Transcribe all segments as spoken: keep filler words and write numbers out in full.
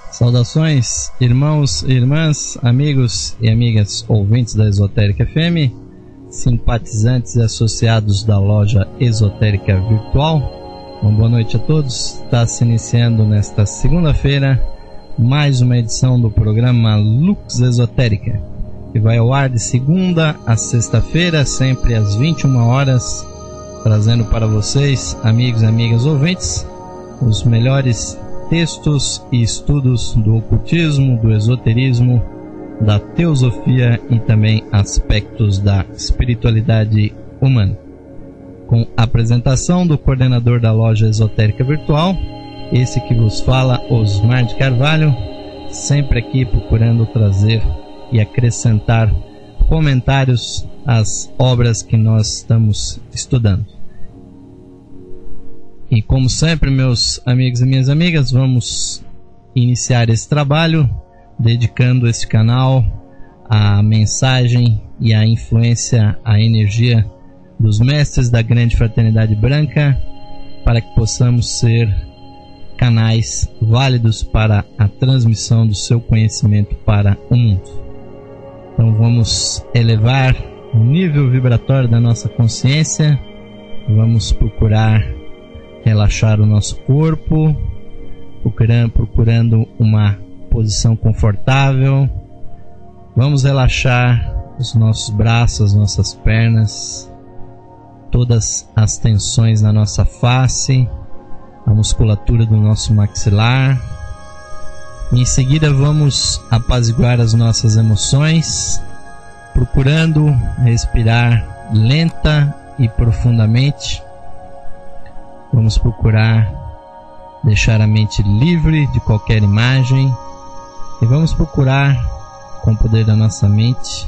Saudações, irmãos e irmãs, amigos e amigas ouvintes da Esotérica F M, simpatizantes e associados da loja Esotérica Virtual. Uma boa noite a todos. Está se iniciando nesta segunda-feira mais uma edição do programa Lux Esotérica, que vai ao ar de segunda a sexta-feira, sempre às vinte e uma horas, trazendo para vocês, amigos e amigas ouvintes, os melhores textos e estudos do ocultismo, do esoterismo, da teosofia e também aspectos da espiritualidade humana. Com a apresentação do coordenador da loja Esotérica Virtual, esse que vos fala, Osmar de Carvalho, sempre aqui procurando trazer e acrescentar comentários às obras que nós estamos estudando. E como sempre, meus amigos e minhas amigas, vamos iniciar esse trabalho dedicando esse canal à mensagem e à influência, à energia dos mestres da grande fraternidade branca, para que possamos ser canais válidos para a transmissão do seu conhecimento para o mundo. Então vamos elevar o nível vibratório da nossa consciência, vamos procurar relaxar o nosso corpo, procurando, procurando uma posição confortável. Vamos relaxar os nossos braços, as nossas pernas, todas as tensões na nossa face, a musculatura do nosso maxilar. Em seguida vamos apaziguar as nossas emoções, procurando respirar lenta e profundamente. Vamos procurar deixar a mente livre de qualquer imagem e vamos procurar, com o poder da nossa mente,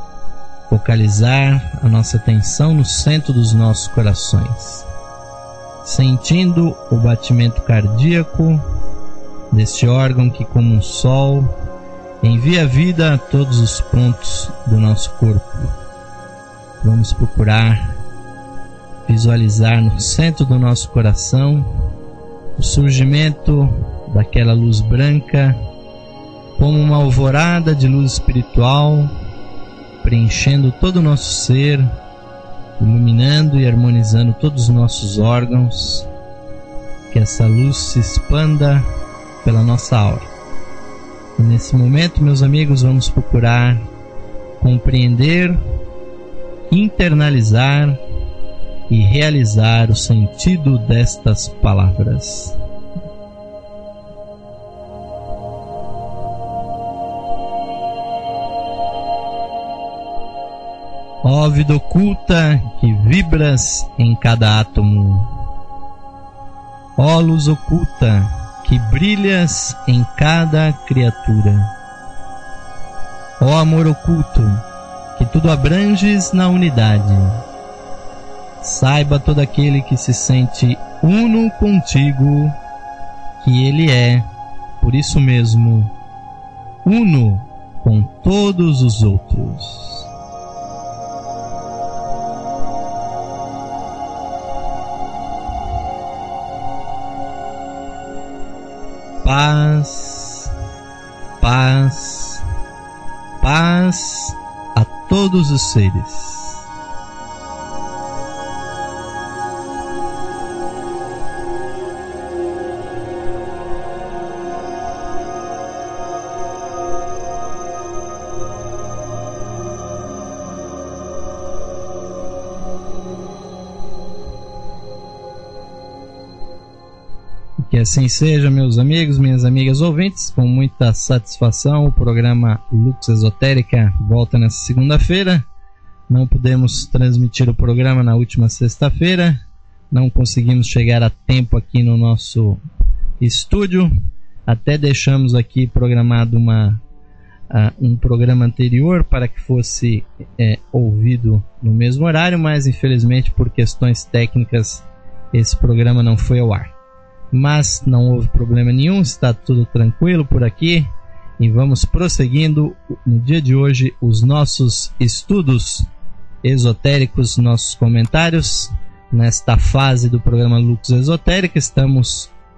focalizar a nossa atenção no centro dos nossos corações, sentindo o batimento cardíaco deste órgão que, como um sol, envia vida a todos os pontos do nosso corpo. Vamos procurar visualizar no centro do nosso coração o surgimento daquela luz branca como uma alvorada de luz espiritual, preenchendo todo o nosso ser, iluminando e harmonizando todos os nossos órgãos. Que essa luz se expanda pela nossa aura. E nesse momento, meus amigos, vamos procurar compreender, internalizar e realizar o sentido destas palavras. Ó vida oculta que vibras em cada átomo, ó luz oculta que brilhas em cada criatura, ó amor oculto que tudo abranges na unidade. Saiba todo aquele que se sente uno contigo, que ele é, por isso mesmo, uno com todos os outros. Paz, paz, paz a todos os seres. Que assim seja, meus amigos, minhas amigas ouvintes. Com muita satisfação, o programa Lux Esotérica volta nessa segunda-feira. Não pudemos transmitir o programa na última sexta-feira, não conseguimos chegar a tempo aqui no nosso estúdio. Até deixamos aqui programado uma, uh, um programa anterior para que fosse é, ouvido no mesmo horário, mas infelizmente por questões técnicas esse programa não foi ao ar. Mas não houve problema nenhum, está tudo tranquilo por aqui e vamos prosseguindo no dia de hoje os nossos estudos esotéricos, nossos comentários. Nesta fase do programa Lux Esotérica estamos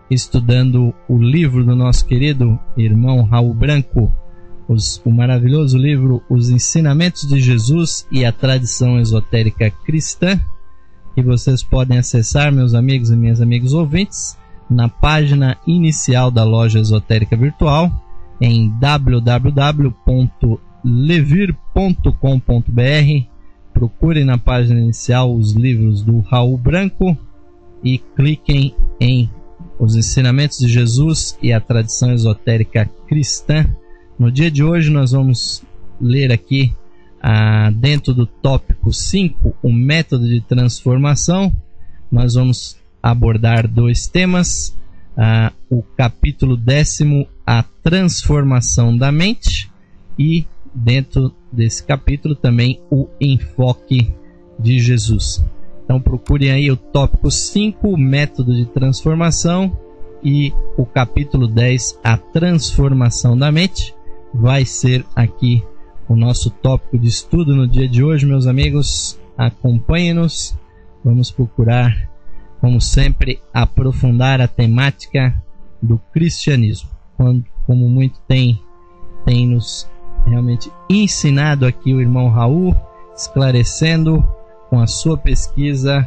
estudando o livro do nosso querido irmão Raul Branco, os, o maravilhoso livro Os Ensinamentos de Jesus e a Tradição Esotérica Cristã, que vocês podem acessar, meus amigos e minhas amigas ouvintes, na página inicial da Loja Esotérica Virtual, em w w w ponto levir ponto com ponto b r. Procurem na página inicial os livros do Raul Branco e cliquem em Os Ensinamentos de Jesus e a Tradição Esotérica Cristã. No dia de hoje nós vamos ler aqui, ah, dentro do tópico cinco, o método de transformação. Nós vamos abordar dois temas, ah, o capítulo décimo, a transformação da mente, e dentro desse capítulo também o enfoque de Jesus. Então procurem aí o tópico cinco, o método de transformação, e o capítulo dez, a transformação da mente. Vai ser aqui o nosso tópico de estudo no dia de hoje, meus amigos. Acompanhem-nos. Vamos procurar, como sempre, aprofundar a temática do cristianismo, quando, como muito tem, tem nos realmente ensinado aqui o irmão Raul, esclarecendo com a sua pesquisa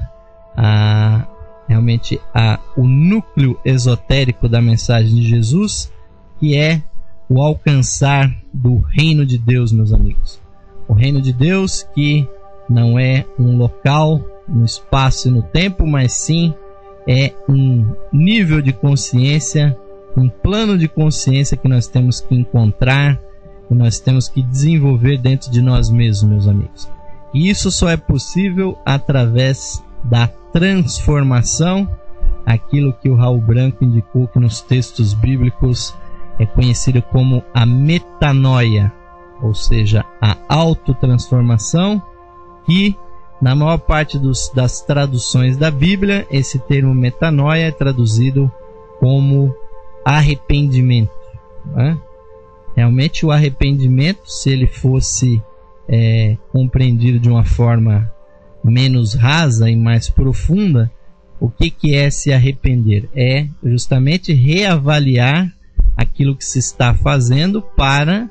a, realmente a, o núcleo esotérico da mensagem de Jesus, que é o alcançar do reino de Deus, meus amigos. O reino de Deus, que não é um local, no espaço e no tempo, mas sim é um nível de consciência, um plano de consciência que nós temos que encontrar, que nós temos que desenvolver dentro de nós mesmos, meus amigos. E isso só é possível através da transformação, aquilo que o Raul Branco indicou que nos textos bíblicos é conhecido como a metanoia, ou seja, a autotransformação, que na maior parte dos, das traduções da Bíblia, esse termo metanoia é traduzido como arrependimento, né? Realmente o arrependimento, se ele fosse é, compreendido de uma forma menos rasa e mais profunda, o que, que é se arrepender? É justamente reavaliar aquilo que se está fazendo para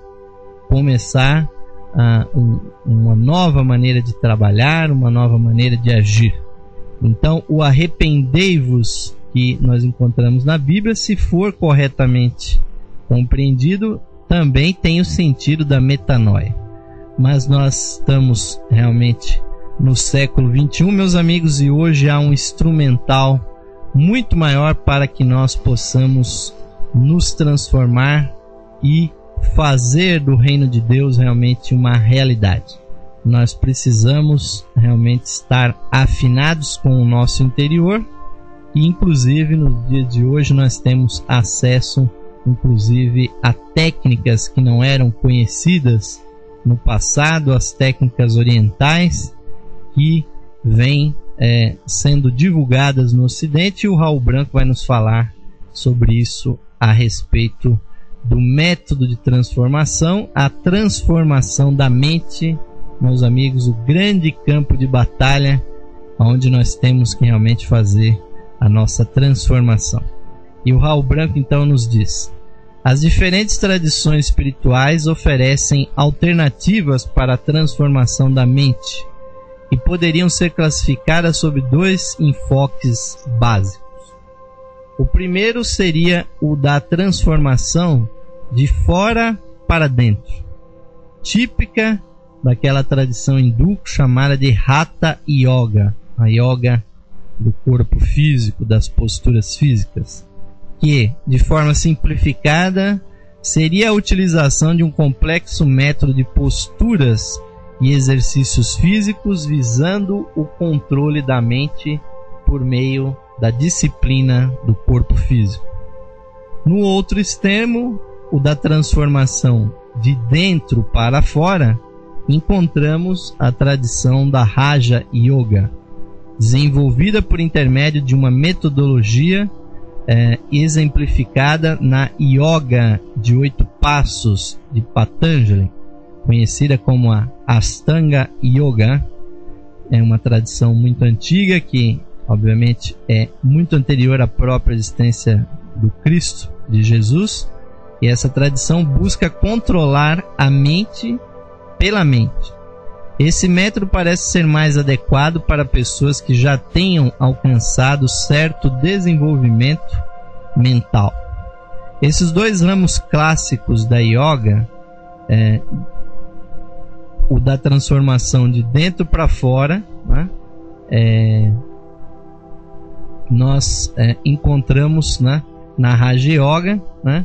começar uh, um, uma nova maneira de trabalhar, uma nova maneira de agir. Então, o arrependei-vos que nós encontramos na Bíblia, se for corretamente compreendido, também tem o sentido da metanoia. Mas nós estamos realmente no século vinte e um, meus amigos, e hoje há um instrumental muito maior para que nós possamos nos transformar e fazer do reino de Deus realmente uma realidade. Nós precisamos realmente estar afinados com o nosso interior, e inclusive no dia de hoje nós temos acesso inclusive a técnicas que não eram conhecidas no passado, as técnicas orientais que vêm é, sendo divulgadas no Ocidente, e o Raul Branco vai nos falar sobre isso a respeito do método de transformação, a transformação da mente, meus amigos, o grande campo de batalha onde nós temos que realmente fazer a nossa transformação. E o Raul Branco então nos diz: as diferentes tradições espirituais oferecem alternativas para a transformação da mente e poderiam ser classificadas sob dois enfoques básicos. O primeiro seria o da transformação de fora para dentro, típica daquela tradição hindu chamada de Hatha Yoga, a yoga do corpo físico, das posturas físicas, que, de forma simplificada, seria a utilização de um complexo método de posturas e exercícios físicos visando o controle da mente por meio da disciplina do corpo físico. No outro extremo, o da transformação de dentro para fora, encontramos a tradição da Raja Yoga, desenvolvida por intermédio de uma metodologia é, exemplificada na Yoga de oito passos de Patanjali, conhecida como a Ashtanga Yoga. É uma tradição muito antiga que, obviamente, é muito anterior à própria existência do Cristo, de Jesus, e essa tradição busca controlar a mente pela mente. Esse método parece ser mais adequado para pessoas que já tenham alcançado certo desenvolvimento mental. Esses dois ramos clássicos da yoga, é, o da transformação de dentro para fora, né, é, nós é, encontramos, né, na Raja Yoga, né,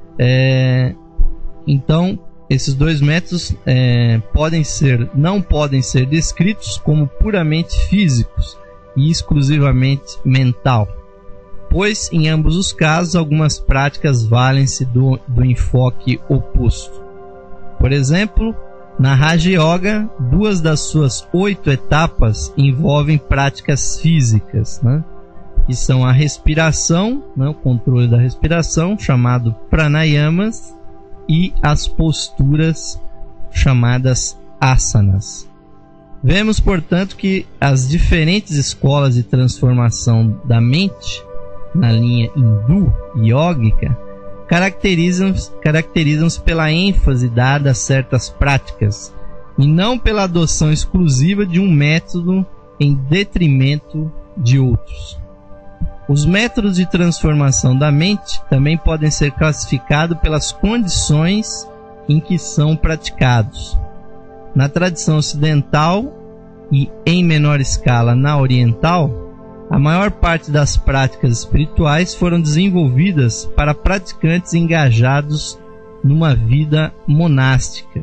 é, então esses dois métodos é, podem ser, não podem ser descritos como puramente físicos e exclusivamente mental, pois em ambos os casos algumas práticas valem-se do, do enfoque oposto. Por exemplo, na Raja Yoga, duas das suas oito etapas envolvem práticas físicas, né, que são a respiração, né, o controle da respiração, chamado pranayamas, e as posturas chamadas asanas. Vemos, portanto, que as diferentes escolas de transformação da mente na linha hindu e yógica caracterizam-se caracterizam-se pela ênfase dada a certas práticas e não pela adoção exclusiva de um método em detrimento de outros. Os métodos de transformação da mente também podem ser classificados pelas condições em que são praticados. Na tradição ocidental e em menor escala na oriental, a maior parte das práticas espirituais foram desenvolvidas para praticantes engajados numa vida monástica.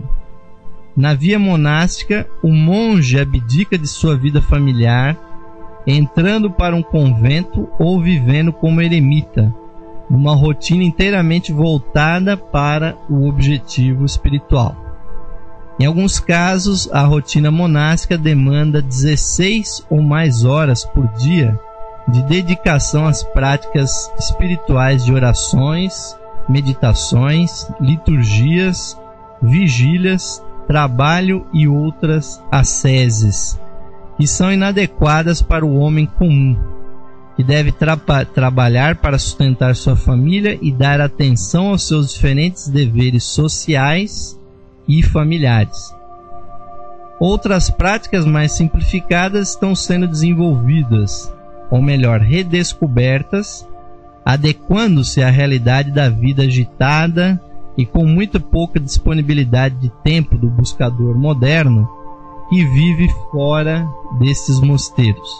Na via monástica, o monge abdica de sua vida familiar, entrando para um convento ou vivendo como eremita, numa rotina inteiramente voltada para o objetivo espiritual. Em alguns casos, a rotina monástica demanda dezesseis ou mais horas por dia de dedicação às práticas espirituais de orações, meditações, liturgias, vigílias, trabalho e outras asceses, que são inadequadas para o homem comum, que deve tra- trabalhar para sustentar sua família e dar atenção aos seus diferentes deveres sociais e familiares. Outras práticas mais simplificadas estão sendo desenvolvidas, ou melhor, redescobertas, adequando-se à realidade da vida agitada e com muito pouca disponibilidade de tempo do buscador moderno que vive fora desses mosteiros.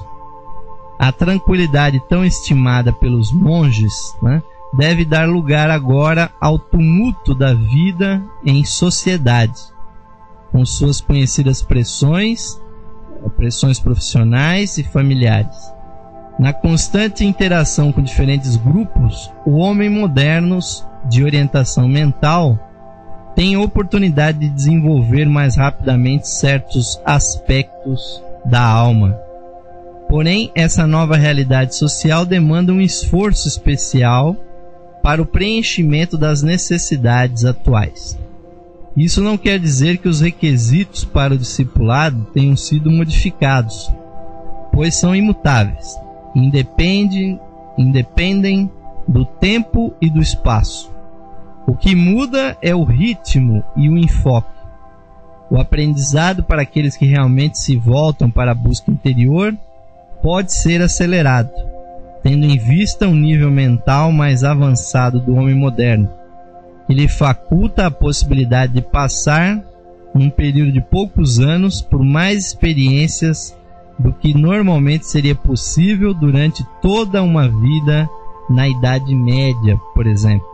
A tranquilidade tão estimada pelos monges, né, deve dar lugar agora ao tumulto da vida em sociedade, com suas conhecidas pressões, pressões profissionais e familiares. Na constante interação com diferentes grupos, o homem moderno de orientação mental tem oportunidade de desenvolver mais rapidamente certos aspectos da alma. Porém, essa nova realidade social demanda um esforço especial para o preenchimento das necessidades atuais. Isso não quer dizer que os requisitos para o discipulado tenham sido modificados, pois são imutáveis, independem, independem do tempo e do espaço. O que muda é o ritmo e o enfoque. O aprendizado para aqueles que realmente se voltam para a busca interior pode ser acelerado, tendo em vista um nível mental mais avançado do homem moderno, que lhe faculta a possibilidade de passar, num período de poucos anos, por mais experiências do que normalmente seria possível durante toda uma vida na Idade Média, por exemplo.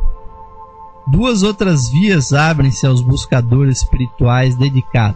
Duas outras vias abrem-se aos buscadores espirituais dedicados: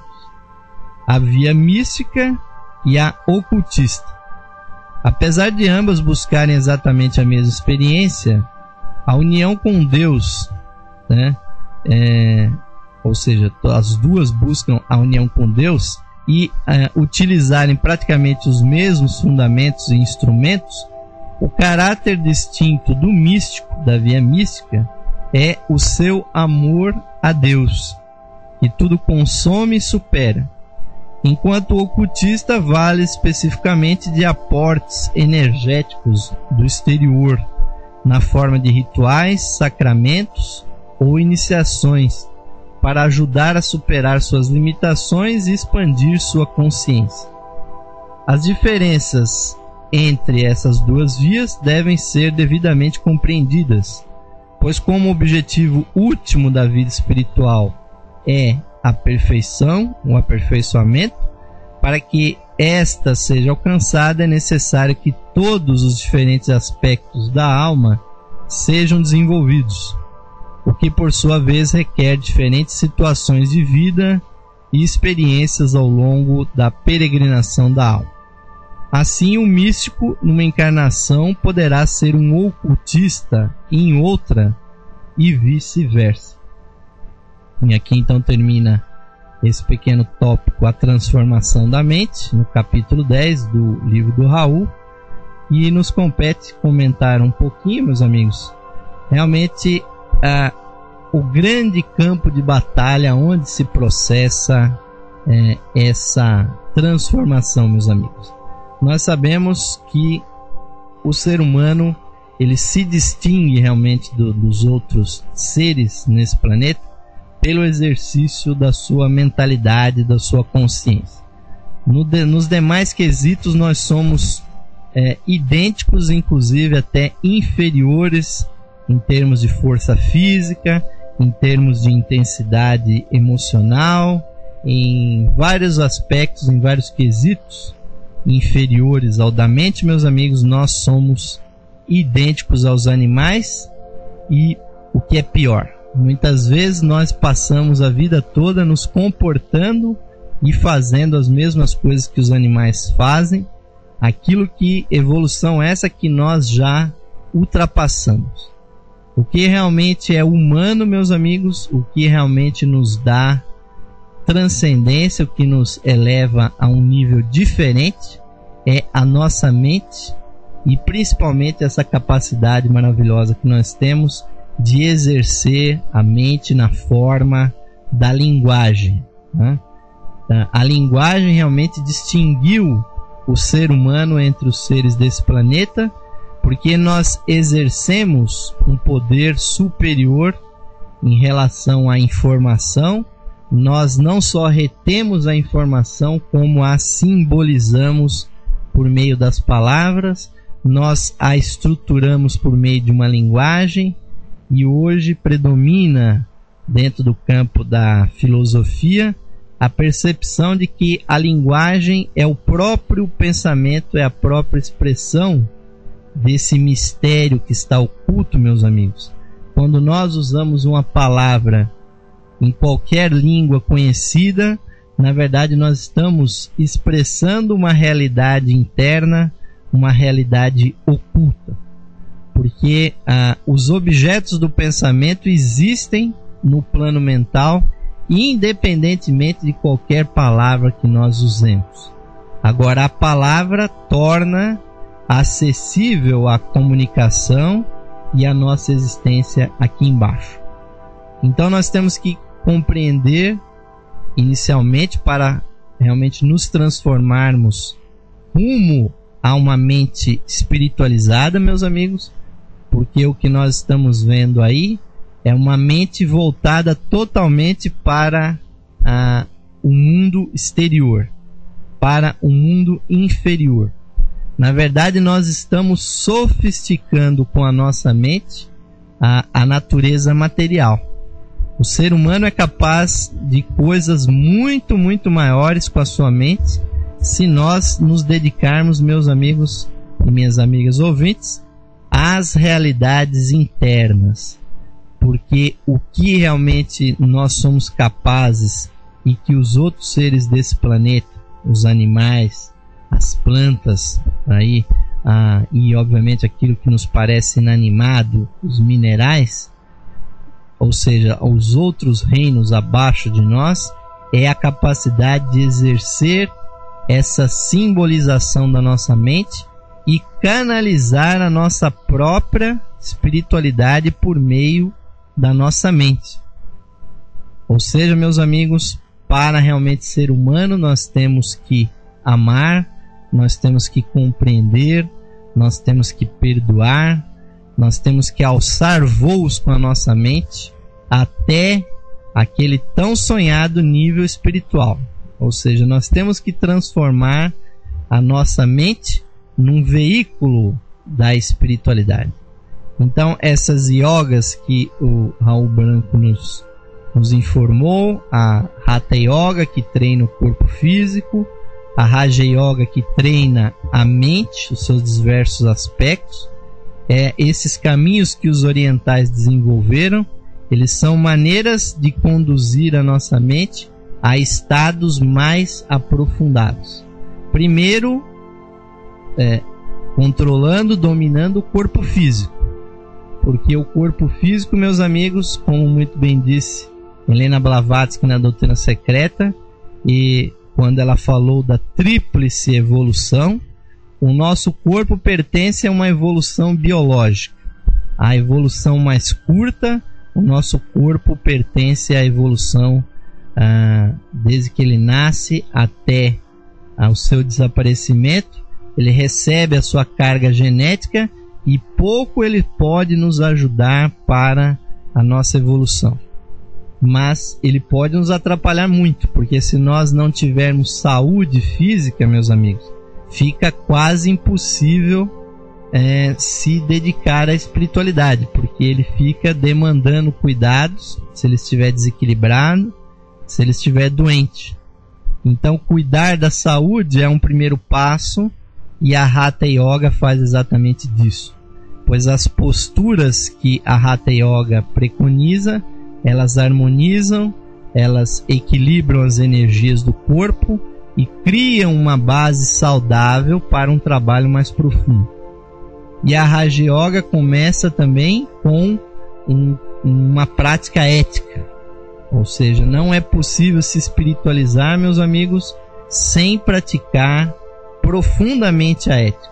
a via mística e a ocultista. Apesar de ambas buscarem exatamente a mesma experiência, a união com Deus, né, é, ou seja, as duas buscam a união com Deus e é, utilizarem praticamente os mesmos fundamentos e instrumentos, o caráter distinto do místico, da via mística, é o seu amor a Deus, que tudo consome e supera, enquanto o ocultista vale especificamente de aportes energéticos do exterior, na forma de rituais, sacramentos ou iniciações, para ajudar a superar suas limitações e expandir sua consciência. As diferenças entre essas duas vias devem ser devidamente compreendidas, pois como objetivo último da vida espiritual é a perfeição, o aperfeiçoamento, para que esta seja alcançada é necessário que todos os diferentes aspectos da alma sejam desenvolvidos, o que por sua vez requer diferentes situações de vida e experiências ao longo da peregrinação da alma. Assim, o místico numa encarnação poderá ser um ocultista em outra e vice-versa. E aqui então termina esse pequeno tópico, a transformação da mente, no capítulo dez do livro do Raul. E nos compete comentar um pouquinho, meus amigos, realmente ah, o grande campo de batalha onde se processa eh, essa transformação, meus amigos. Nós sabemos que o ser humano ele se distingue realmente do, dos outros seres nesse planeta pelo exercício da sua mentalidade, da sua consciência. No de, nos demais quesitos nós somos é, idênticos, inclusive até inferiores em termos de força física, em termos de intensidade emocional, em vários aspectos, em vários quesitos inferiores ao da mente, meus amigos, nós somos idênticos aos animais e o que é pior, muitas vezes nós passamos a vida toda nos comportando e fazendo as mesmas coisas que os animais fazem, aquilo que evolução é essa que nós já ultrapassamos. O que realmente é humano, meus amigos, o que realmente nos dá transcendência, o que nos eleva a um nível diferente é a nossa mente e principalmente essa capacidade maravilhosa que nós temos de exercer a mente na forma da linguagem, né? A linguagem realmente distinguiu o ser humano entre os seres desse planeta, porque nós exercemos um poder superior em relação à informação. Nós não só retemos a informação, como a simbolizamos por meio das palavras, nós a estruturamos por meio de uma linguagem, e hoje predomina dentro do campo da filosofia a percepção de que a linguagem é o próprio pensamento, é a própria expressão desse mistério que está oculto, meus amigos. Quando nós usamos uma palavra em qualquer língua conhecida, na verdade nós estamos expressando uma realidade interna, uma realidade oculta. Porque ah, os objetos do pensamento existem no plano mental, independentemente de qualquer palavra que nós usemos. Agora, a palavra torna acessível a comunicação e a nossa existência aqui embaixo. Então nós temos que compreender inicialmente, para realmente nos transformarmos rumo a uma mente espiritualizada, meus amigos, porque o que nós estamos vendo aí é uma mente voltada totalmente para ah, o mundo exterior, para o mundo inferior. Na verdade, nós estamos sofisticando com a nossa mente a, a natureza material. O ser humano é capaz de coisas muito, muito maiores com a sua mente, se nós nos dedicarmos, meus amigos e minhas amigas ouvintes, às realidades internas. Porque o que realmente nós somos capazes e que os outros seres desse planeta, os animais, as plantas, aí, ah, e obviamente aquilo que nos parece inanimado, os minerais, ou seja, os outros reinos abaixo de nós, é a capacidade de exercer essa simbolização da nossa mente e canalizar a nossa própria espiritualidade por meio da nossa mente. Ou seja, meus amigos, para realmente ser humano, nós temos que amar, nós temos que compreender, nós temos que perdoar, nós temos que alçar voos com a nossa mente até aquele tão sonhado nível espiritual. Ou seja, nós temos que transformar a nossa mente num veículo da espiritualidade. Então, essas yogas que o Raul Branco nos, nos informou, a Hatha Yoga, que treina o corpo físico, a Raja Yoga, que treina a mente, os seus diversos aspectos, é, esses caminhos que os orientais desenvolveram, eles são maneiras de conduzir a nossa mente a estados mais aprofundados. Primeiro, é, controlando, dominando o corpo físico. Porque o corpo físico, meus amigos, como muito bem disse Helena Blavatsky na Doutrina Secreta, e quando ela falou da tríplice evolução, o nosso corpo pertence a uma evolução biológica. A evolução mais curta, o nosso corpo pertence à evolução ah, desde que ele nasce até ah, o seu desaparecimento. Ele recebe a sua carga genética e pouco ele pode nos ajudar para a nossa evolução. Mas ele pode nos atrapalhar muito, porque se nós não tivermos saúde física, meus amigos, fica quase impossível é, se dedicar à espiritualidade, porque ele fica demandando cuidados se ele estiver desequilibrado, se ele estiver doente. Então, cuidar da saúde é um primeiro passo, e a Hatha Yoga faz exatamente disso, pois as posturas que a Hatha Yoga preconiza, elas harmonizam, elas equilibram as energias do corpo e criam uma base saudável para um trabalho mais profundo. E a Raja Yoga começa também com um, uma prática ética, ou seja, não é possível se espiritualizar, meus amigos, sem praticar profundamente a ética,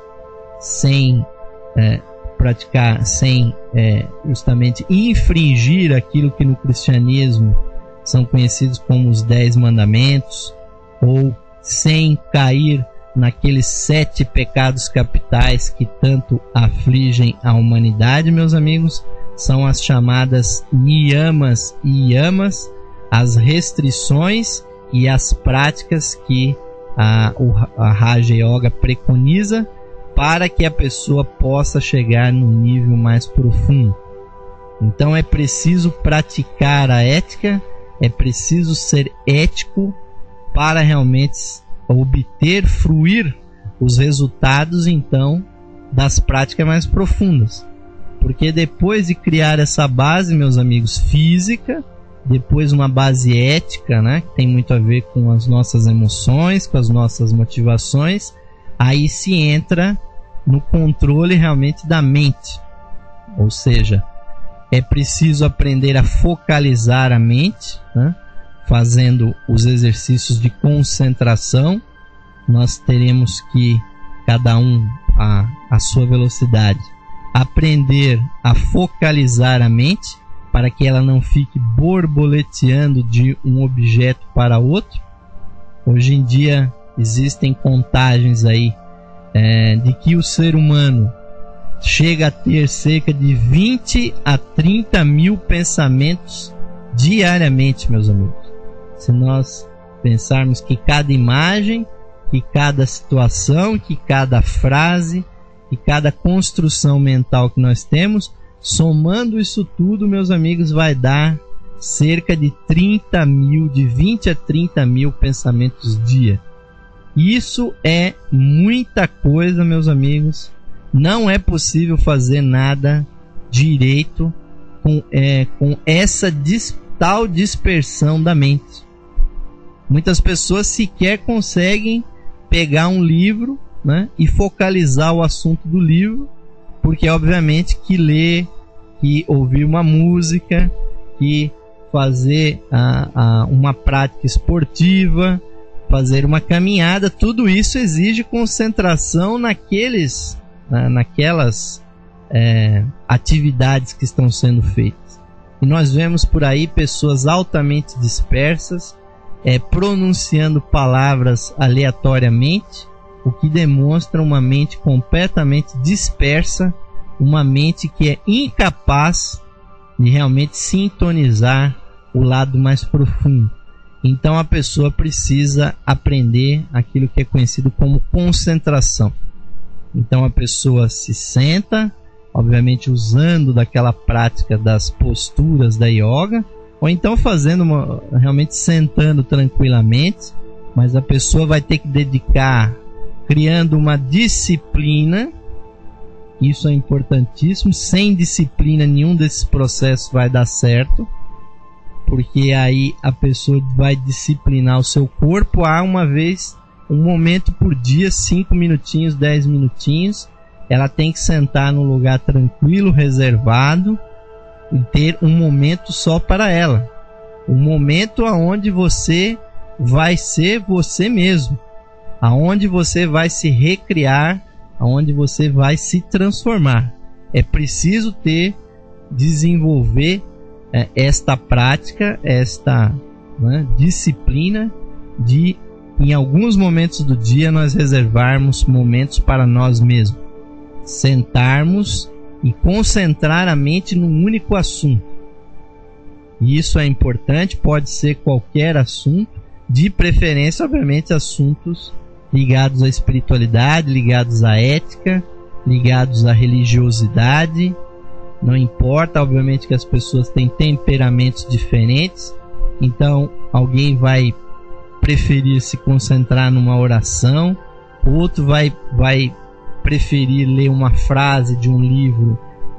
sem é, praticar, sem é, justamente infringir aquilo que no cristianismo são conhecidos como os dez mandamentos, ou sem cair naqueles sete pecados capitais que tanto afligem a humanidade, meus amigos. São as chamadas niyamas e yamas, as restrições e as práticas que a, a Raja Yoga preconiza para que a pessoa possa chegar num nível mais profundo. Então é preciso praticar a ética, é preciso ser ético para realmente obter, fruir os resultados então das práticas mais profundas. Porque depois de criar essa base, meus amigos, física, depois uma base ética, né, que tem muito a ver com as nossas emoções, com as nossas motivações, aí se entra no controle realmente da mente. Ou seja, é preciso aprender a focalizar a mente, né, fazendo os exercícios de concentração. Nós teremos que, cada um a, a sua velocidade, aprender a focalizar a mente para que ela não fique borboleteando de um objeto para outro. Hoje em dia existem contagens aí é, de que o ser humano chega a ter cerca de vinte a trinta mil pensamentos diariamente, meus amigos. Se nós pensarmos que cada imagem, que cada situação, que cada frase, que cada construção mental que nós temos, somando isso tudo, meus amigos, vai dar cerca de trinta mil, de vinte a trinta mil pensamentos dia. Isso é muita coisa, meus amigos. Não é possível fazer nada direito com, é, com essa dis, tal dispersão da mente. Muitas pessoas sequer conseguem pegar um livro, né, e focalizar o assunto do livro, porque obviamente que ler, que ouvir uma música, que fazer a, a, uma prática esportiva, fazer uma caminhada, tudo isso exige concentração naqueles, na, naquelas é, atividades que estão sendo feitas. E nós vemos por aí pessoas altamente dispersas, é, pronunciando palavras aleatoriamente, o que demonstra uma mente completamente dispersa, uma mente que é incapaz de realmente sintonizar o lado mais profundo. Então a pessoa precisa aprender aquilo que é conhecido como concentração. Então a pessoa se senta, obviamente usando daquela prática das posturas da yoga, ou então fazendo uma, realmente sentando tranquilamente, mas a pessoa vai ter que dedicar, criando uma disciplina. Isso é importantíssimo. Sem disciplina nenhum desses processos vai dar certo, porque aí a pessoa vai disciplinar o seu corpo a uma vez, um momento por dia, cinco minutinhos, dez minutinhos. Ela tem que sentar num lugar tranquilo, reservado, e ter um momento só para ela. Um momento aonde você vai ser você mesmo, aonde você vai se recriar, aonde você vai se transformar. É preciso ter, desenvolver é, esta prática, esta né, disciplina de, em alguns momentos do dia, nós reservarmos momentos para nós mesmos. Sentarmos e concentrar a mente num único assunto. E isso é importante, pode ser qualquer assunto, de preferência, obviamente, assuntos ligados à espiritualidade, ligados à ética, ligados à religiosidade. Não importa, obviamente, que as pessoas têm temperamentos diferentes, então alguém vai preferir se concentrar numa oração, outro vai, vai preferir ler uma frase de um livro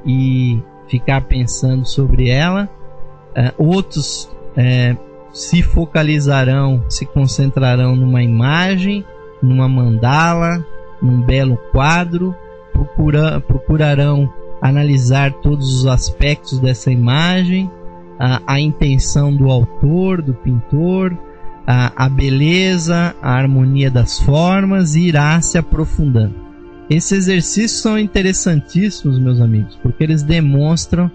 e ficar pensando sobre ela. Uh, outros uh, se focalizarão, se concentrarão numa imagem, numa mandala, num belo quadro, procura, procurarão analisar todos os aspectos dessa imagem, a, a intenção do autor, do pintor, a, a beleza, a harmonia das formas, e irá se aprofundando. Esses exercícios são interessantíssimos, meus amigos, porque eles demonstram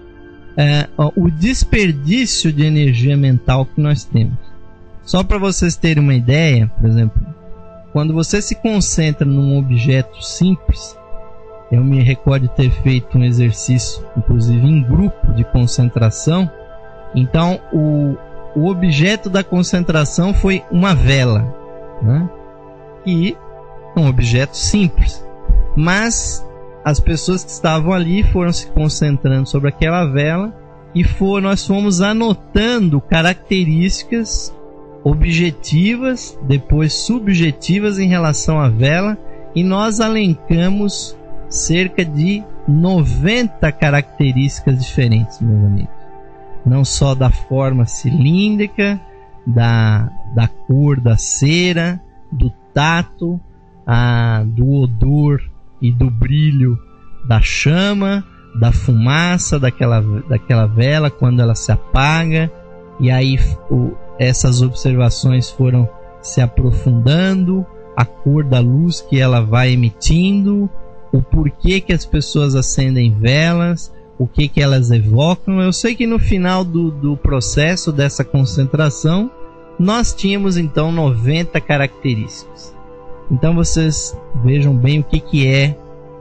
é, o desperdício de energia mental que nós temos. Só para vocês terem uma ideia, por exemplo, quando você se concentra num objeto simples, eu me recordo de ter feito um exercício, inclusive em grupo de concentração. Então, o, o objeto da concentração foi uma vela, né? E um objeto simples. Mas as pessoas que estavam ali foram se concentrando sobre aquela vela e for, nós fomos anotando características objetivas, depois subjetivas em relação à vela, e nós elencamos cerca de noventa características diferentes, meus amigos. Não só da forma cilíndrica, da, da cor da cera, do tato, a, do odor e do brilho da chama, da fumaça daquela, daquela vela quando ela se apaga. E aí o, essas observações foram se aprofundando, a cor da luz que ela vai emitindo, o porquê que as pessoas acendem velas, o que que elas evocam. Eu sei que no final do, do processo dessa concentração nós tínhamos então noventa características. Então vocês vejam bem o que que é,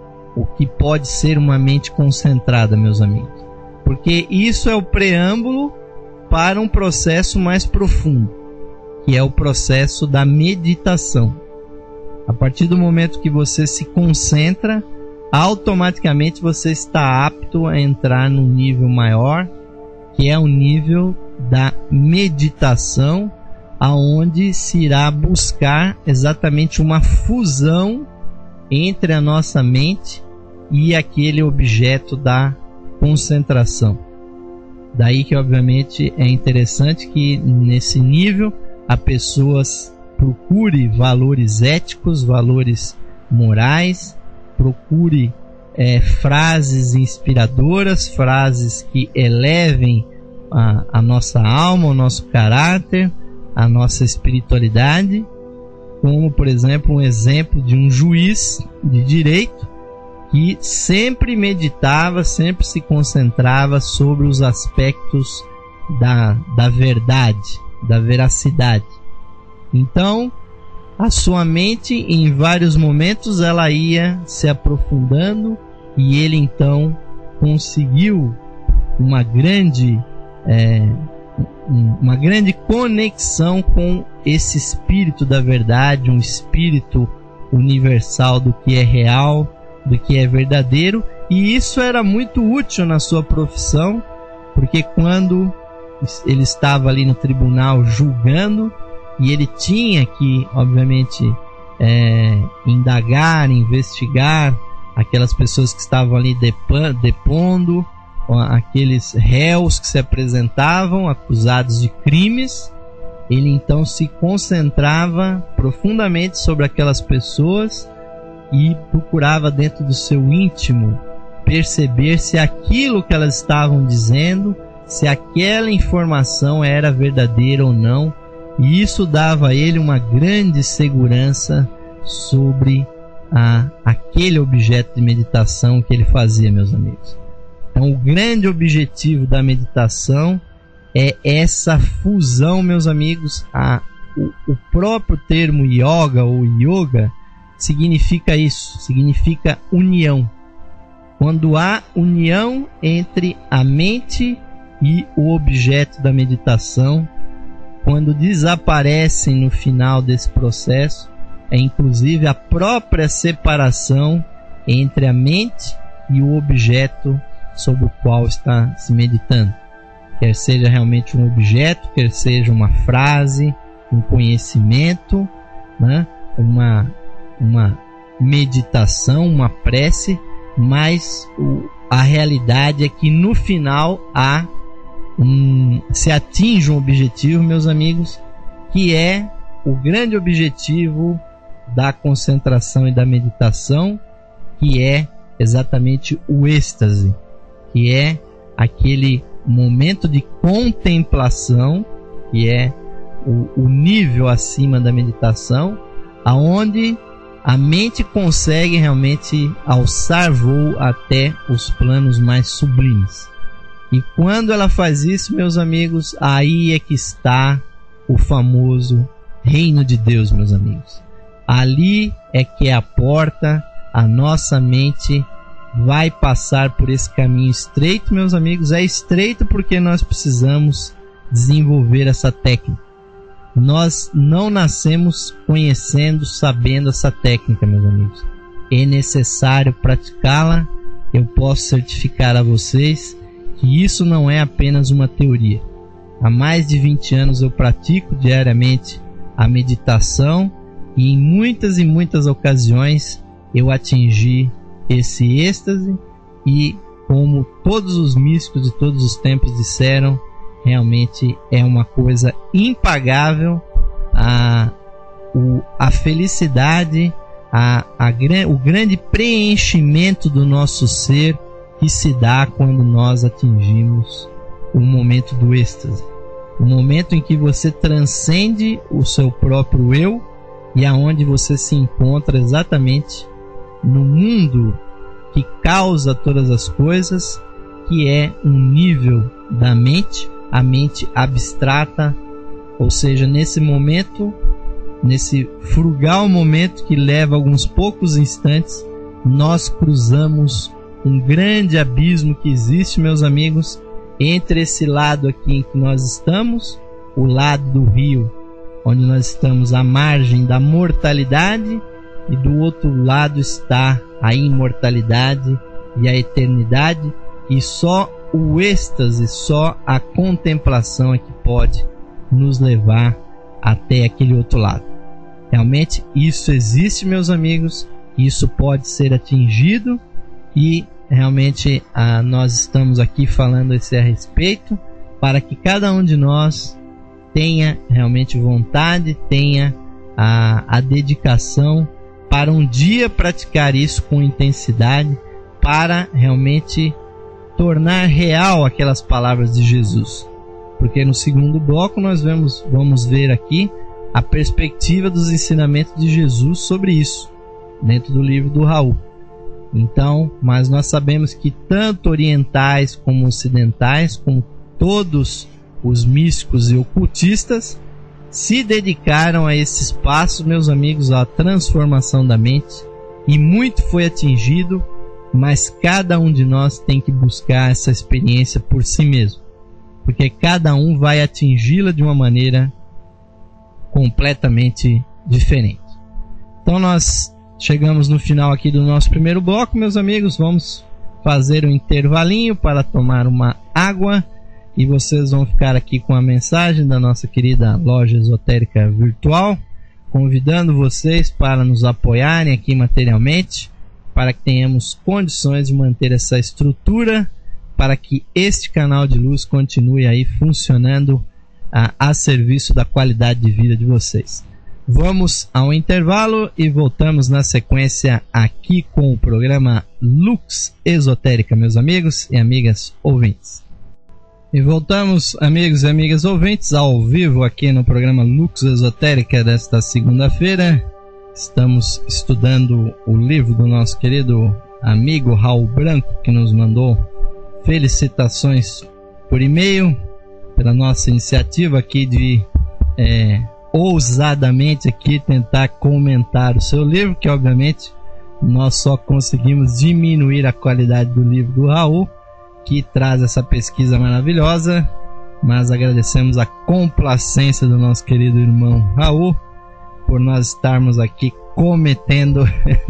o que pode ser uma mente concentrada, meus amigos, porque isso é o preâmbulo para um processo mais profundo, que é o processo da meditação. A partir do momento que você se concentra, automaticamente você está apto a entrar no nível maior, que é o nível da meditação, aonde se irá buscar exatamente uma fusão entre a nossa mente e aquele objeto da concentração. Daí que obviamente é interessante que nesse nível a pessoa procure valores éticos, valores morais, procure é, frases inspiradoras, frases que elevem a, a nossa alma, o nosso caráter, a nossa espiritualidade, como por exemplo um exemplo de um juiz de direito que sempre meditava, sempre se concentrava sobre os aspectos da, da verdade, da veracidade. Então, a sua mente, em vários momentos, ela ia se aprofundando e ele então conseguiu uma grande é, uma grande conexão com esse espírito da verdade, um espírito universal do que é real, do que é verdadeiro, e isso era muito útil na sua profissão, porque quando ele estava ali no tribunal julgando, e ele tinha que, obviamente, é, indagar, investigar aquelas pessoas que estavam ali depondo, aqueles réus que se apresentavam acusados de crimes, ele então se concentrava profundamente sobre aquelas pessoas e procurava dentro do seu íntimo perceber se aquilo que elas estavam dizendo, se aquela informação era verdadeira ou não, e isso dava a ele uma grande segurança sobre a, aquele objeto de meditação que ele fazia, meus amigos. Então, o grande objetivo da meditação é essa fusão, meus amigos. A, o, o próprio termo yoga ou yoga significa isso, significa união. Quando há união entre a mente e o objeto da meditação, quando desaparecem no final desse processo, é inclusive a própria separação entre a mente e o objeto sobre o qual está se meditando. Quer seja realmente um objeto, quer seja uma frase, um conhecimento, né? uma, uma meditação, uma prece, mas o, a realidade é que no final há um, se atinge um objetivo, meus amigos, que é o grande objetivo da concentração e da meditação, que é exatamente o êxtase, que é aquele momento de contemplação, que é o, o nível acima da meditação, aonde a mente consegue realmente alçar voo até os planos mais sublimes. E quando ela faz isso, meus amigos, aí é que está o famoso reino de Deus, meus amigos. Ali é que é a porta, a nossa mente vai passar por esse caminho estreito, meus amigos. É estreito porque nós precisamos desenvolver essa técnica. Nós não nascemos conhecendo, sabendo essa técnica, meus amigos. É necessário praticá-la. Eu posso certificar a vocês que isso não é apenas uma teoria. Há mais de vinte anos eu pratico diariamente a meditação e em muitas e muitas ocasiões eu atingi esse êxtase e, como todos os místicos de todos os tempos disseram, realmente é uma coisa impagável a, o, a felicidade, a, a, o grande preenchimento do nosso ser que se dá quando nós atingimos o momento do êxtase, o momento em que você transcende o seu próprio eu e aonde você se encontra exatamente no mundo que causa todas as coisas, que é um nível da mente, a mente abstrata, ou seja, nesse momento, nesse frugal momento que leva alguns poucos instantes, nós cruzamos um grande abismo que existe, meus amigos, entre esse lado aqui em que nós estamos, o lado do rio, onde nós estamos à margem da mortalidade, e do outro lado está a imortalidade e a eternidade, e só o êxtase, só a contemplação é que pode nos levar até aquele outro lado. Realmente isso existe, meus amigos, isso pode ser atingido, e realmente ah, nós estamos aqui falando esse a respeito, para que cada um de nós tenha realmente vontade, tenha a, a dedicação para um dia praticar isso com intensidade, para realmente tornar real aquelas palavras de Jesus. Porque no segundo bloco nós vamos, vamos ver aqui a perspectiva dos ensinamentos de Jesus sobre isso, dentro do livro do Raul. Então, mas nós sabemos que tanto orientais como ocidentais, como todos os místicos e ocultistas, se dedicaram a esse espaço, meus amigos, à transformação da mente, e muito foi atingido mas cada um de nós tem que buscar essa experiência por si mesmo, porque cada um vai atingi-la de uma maneira completamente diferente. Então nós chegamos no final aqui do nosso primeiro bloco, meus amigos. Vamos fazer um intervalinho para tomar uma água e vocês vão ficar aqui com a mensagem da nossa querida Loja Esotérica Virtual, convidando vocês para nos apoiarem aqui materialmente, para que tenhamos condições de manter essa estrutura, para que este canal de luz continue aí funcionando a, a serviço da qualidade de vida de vocês. Vamos ao intervalo e voltamos na sequência aqui com o programa Lux Esotérica, meus amigos e amigas ouvintes. E voltamos, amigos e amigas ouvintes, ao vivo aqui no programa Lux Esotérica desta segunda-feira. Estamos estudando o livro do nosso querido amigo Raul Branco, que nos mandou felicitações por e-mail pela nossa iniciativa aqui de é, ousadamente aqui tentar comentar o seu livro, que obviamente nós só conseguimos diminuir a qualidade do livro do Raul, que traz essa pesquisa maravilhosa, mas agradecemos a complacência do nosso querido irmão Raul por nós estarmos aqui cometendo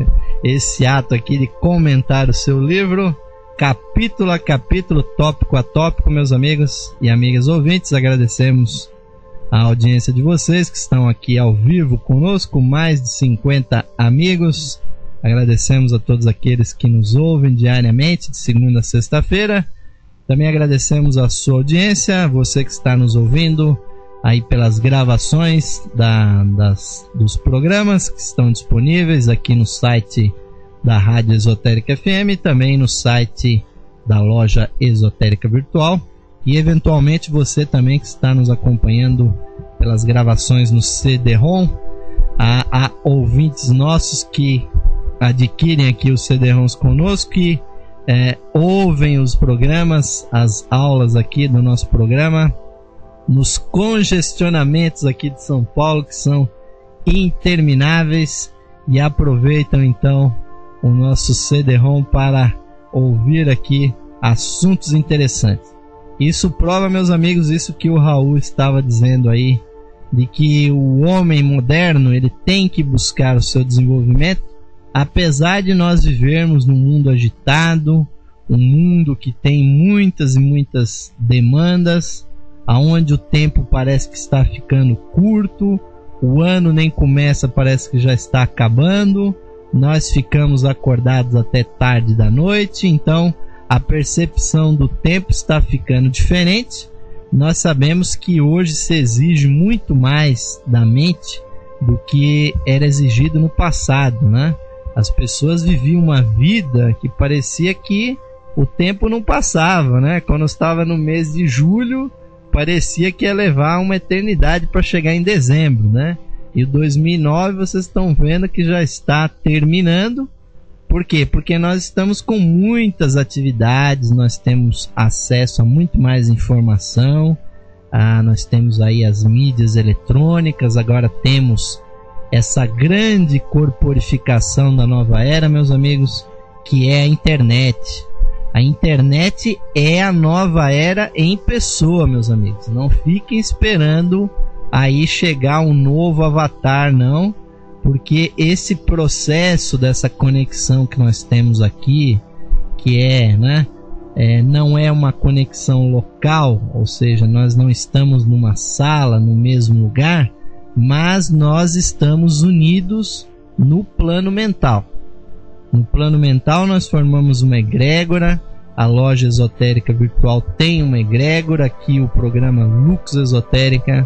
esse ato aqui de comentar o seu livro capítulo a capítulo, tópico a tópico. Meus amigos e amigas ouvintes, agradecemos a audiência de vocês que estão aqui ao vivo conosco, mais de cinquenta amigos. Agradecemos a todos aqueles que nos ouvem diariamente, de segunda a sexta-feira. Também agradecemos a sua audiência, você que está nos ouvindo aí pelas gravações da, das, dos programas que estão disponíveis aqui no site da Rádio Esotérica F M, também no site da Loja Esotérica Virtual. E eventualmente você também que está nos acompanhando pelas gravações no C D-ROM. Há, há ouvintes nossos que adquirem aqui os C D-ROMs conosco, que é, ouvem os programas, as aulas aqui do nosso programa, nos congestionamentos aqui de São Paulo, que são intermináveis, e aproveitam então o nosso C D-ROM para ouvir aqui assuntos interessantes. Isso prova, meus amigos, isso que o Raul estava dizendo aí, de que o homem moderno ele tem que buscar o seu desenvolvimento, apesar de nós vivermos num mundo agitado, um mundo que tem muitas e muitas demandas, aonde o tempo parece que está ficando curto, o ano nem começa, parece que já está acabando, nós ficamos acordados até tarde da noite, então a percepção do tempo está ficando diferente. Nós sabemos que hoje se exige muito mais da mente do que era exigido no passado, né? As pessoas viviam uma vida que parecia que o tempo não passava, né? Quando estava no mês de julho, parecia que ia levar uma eternidade para chegar em dezembro, né? E o dois mil e nove vocês estão vendo que já está terminando. Por quê? Porque nós estamos com muitas atividades, nós temos acesso a muito mais informação, ah, nós temos aí as mídias eletrônicas, agora temos essa grande corporificação da nova era, meus amigos, que é a internet. A internet é a nova era em pessoa, meus amigos. Não fiquem esperando aí chegar um novo avatar, não. Porque esse processo dessa conexão que nós temos aqui, que é, né, é, não é uma conexão local, ou seja, nós não estamos numa sala, no mesmo lugar, mas nós estamos unidos no plano mental. No plano mental nós formamos uma egrégora, a Loja Esotérica Virtual tem uma egrégora, aqui o programa Lux Esotérica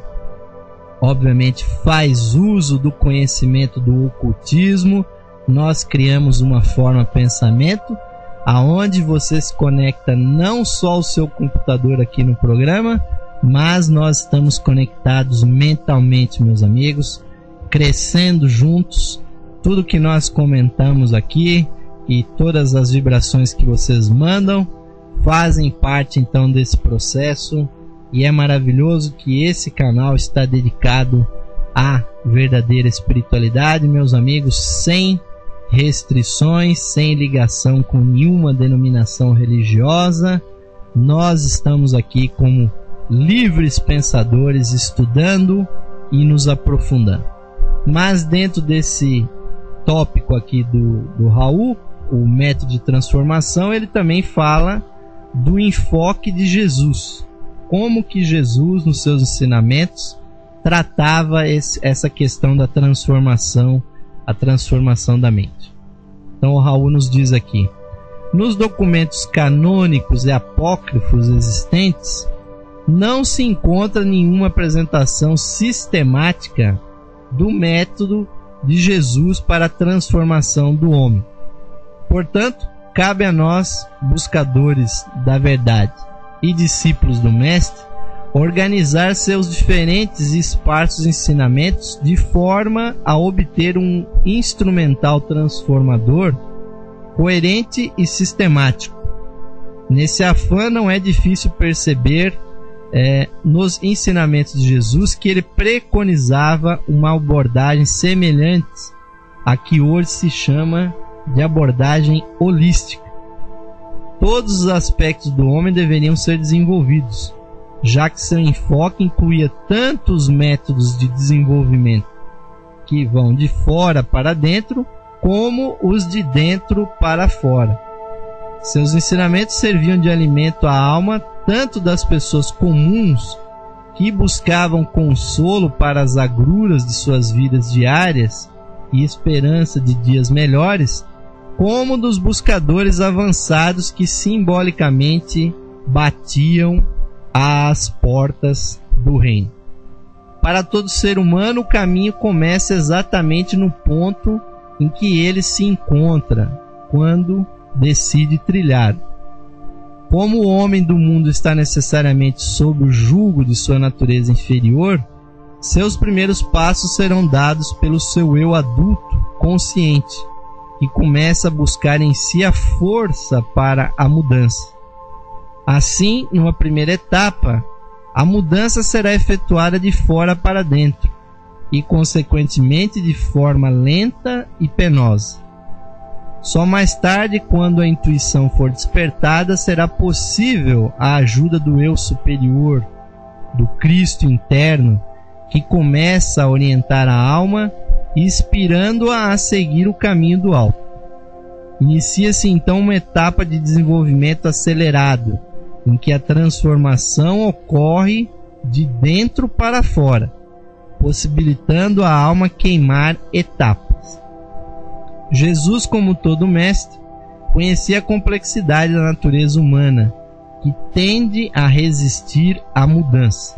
obviamente faz uso do conhecimento do ocultismo. Nós criamos uma forma pensamento aonde você se conecta não só ao seu computador aqui no programa, mas nós estamos conectados mentalmente, meus amigos, crescendo juntos. Tudo que nós comentamos aqui e todas as vibrações que vocês mandam fazem parte então desse processo. E é maravilhoso que esse canal está dedicado à verdadeira espiritualidade, meus amigos, sem restrições, sem ligação com nenhuma denominação religiosa. Nós estamos aqui como livres pensadores, estudando e nos aprofundando. Mas dentro desse tópico aqui do, do Raul, o método de transformação, ele também fala do enfoque de Jesus. Como que Jesus, nos seus ensinamentos, tratava esse, essa questão da transformação, a transformação da mente. Então o Raul nos diz aqui: nos documentos canônicos e apócrifos existentes, não se encontra nenhuma apresentação sistemática do método de Jesus para a transformação do homem. Portanto, cabe a nós, buscadores da verdade e discípulos do Mestre, organizar seus diferentes e esparsos ensinamentos de forma a obter um instrumental transformador coerente e sistemático. Nesse afã, não é difícil perceber é, nos ensinamentos de Jesus que ele preconizava uma abordagem semelhante à que hoje se chama de abordagem holística. Todos os aspectos do homem deveriam ser desenvolvidos, já que seu enfoque incluía tanto os métodos de desenvolvimento que vão de fora para dentro, como os de dentro para fora. Seus ensinamentos serviam de alimento à alma tanto das pessoas comuns que buscavam consolo para as agruras de suas vidas diárias e esperança de dias melhores, como dos buscadores avançados que simbolicamente batiam às portas do reino. Para todo ser humano, o caminho começa exatamente no ponto em que ele se encontra quando decide trilhar. Como o homem do mundo está necessariamente sob o jugo de sua natureza inferior, seus primeiros passos serão dados pelo seu eu adulto consciente, que começa a buscar em si a força para a mudança. Assim, numa primeira etapa, a mudança será efetuada de fora para dentro e, consequentemente, de forma lenta e penosa. Só mais tarde, quando a intuição for despertada, será possível a ajuda do eu superior, do Cristo interno, que começa a orientar a alma, inspirando-a a seguir o caminho do alto. Inicia-se então uma etapa de desenvolvimento acelerado, em que a transformação ocorre de dentro para fora, possibilitando a alma queimar etapas. Jesus, como todo mestre, conhecia a complexidade da natureza humana, que tende a resistir à mudança.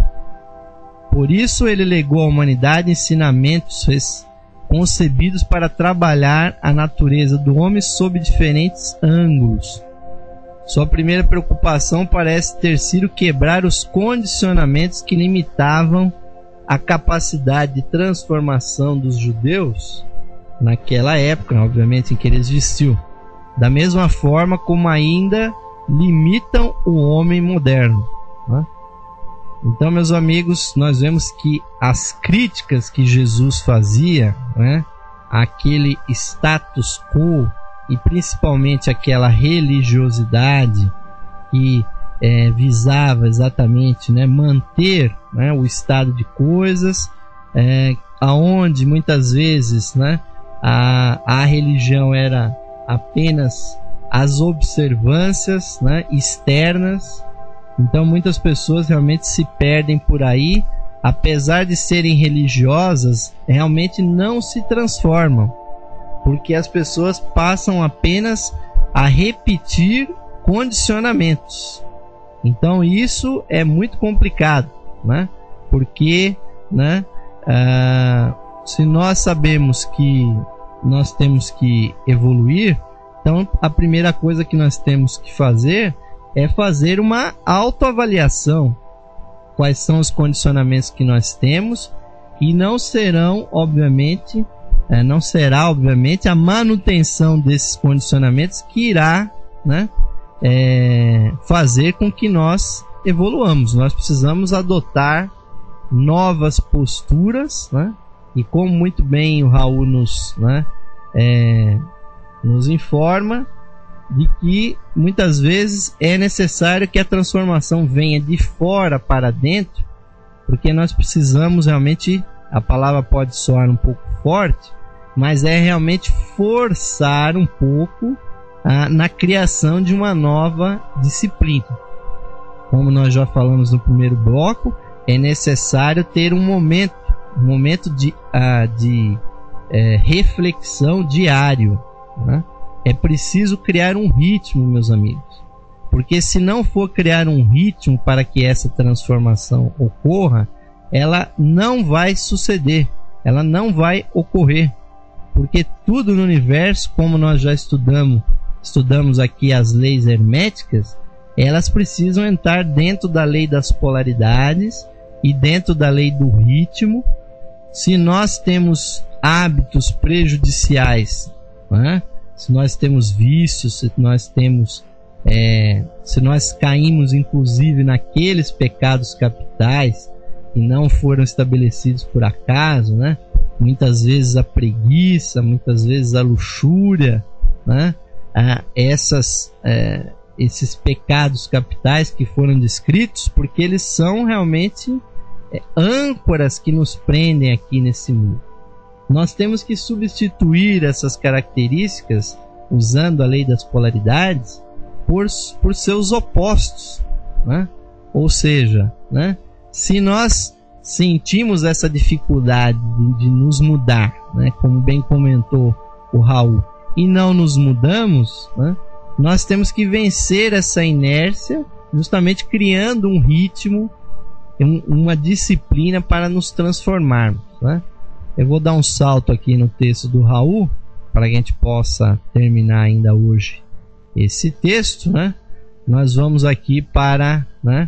Por isso, ele legou à humanidade ensinamentos concebidos para trabalhar a natureza do homem sob diferentes ângulos. Sua primeira preocupação parece ter sido quebrar os condicionamentos que limitavam a capacidade de transformação dos judeus naquela época, obviamente, em que ele existiu, da mesma forma como ainda limitam o homem moderno, né? Então, meus amigos, nós vemos que as críticas que Jesus fazia, né, àquele status quo e principalmente aquela religiosidade que é, visava exatamente, né, manter, né, o estado de coisas, é, aonde muitas vezes, né, a, a religião era apenas as observâncias, né, externas. Então muitas pessoas realmente se perdem por aí, apesar de serem religiosas, realmente não se transformam, porque as pessoas passam apenas a repetir condicionamentos. Então isso é muito complicado, né? Porque, né, uh, se nós sabemos que nós temos que evoluir, então a primeira coisa que nós temos que fazer é fazer uma autoavaliação. Quais são os condicionamentos que nós temos, e não serão, obviamente, é, não será, obviamente, a manutenção desses condicionamentos que irá, né, é, fazer com que nós evoluamos. Nós precisamos adotar novas posturas, né, e como muito bem o Raul nos, né, é, nos informa de que muitas vezes é necessário que a transformação venha de fora para dentro, porque nós precisamos realmente, a palavra pode soar um pouco forte, mas é realmente forçar um pouco ah, na criação de uma nova disciplina. Como nós já falamos no primeiro bloco, é necessário ter um momento, um momento de, ah, de é, reflexão diário, né? É preciso criar um ritmo, meus amigos, porque se não for criar um ritmo para que essa transformação ocorra, ela não vai suceder, ela não vai ocorrer, porque tudo no universo, como nós já estudamos, estudamos aqui as leis herméticas, elas precisam entrar dentro da lei das polaridades e dentro da lei do ritmo. Se nós temos hábitos prejudiciais, né? Se nós temos vícios, se nós temos, é, se nós caímos inclusive naqueles pecados capitais que não foram estabelecidos por acaso, né? Muitas vezes a preguiça, muitas vezes a luxúria, né? Ah, essas, é, esses pecados capitais que foram descritos, porque eles são realmente é, âncoras que nos prendem aqui nesse mundo. Nós temos que substituir essas características, usando a lei das polaridades, por, por seus opostos, né? Ou seja, né? Se nós sentimos essa dificuldade de, de nos mudar, né? Como bem comentou o Raul, e não nos mudamos, né? Nós temos que vencer essa inércia, justamente criando um ritmo, um, uma disciplina para nos transformarmos, né? Eu vou dar um salto aqui no texto do Raul, para que a gente possa terminar ainda hoje esse texto, né? Nós vamos aqui para, né,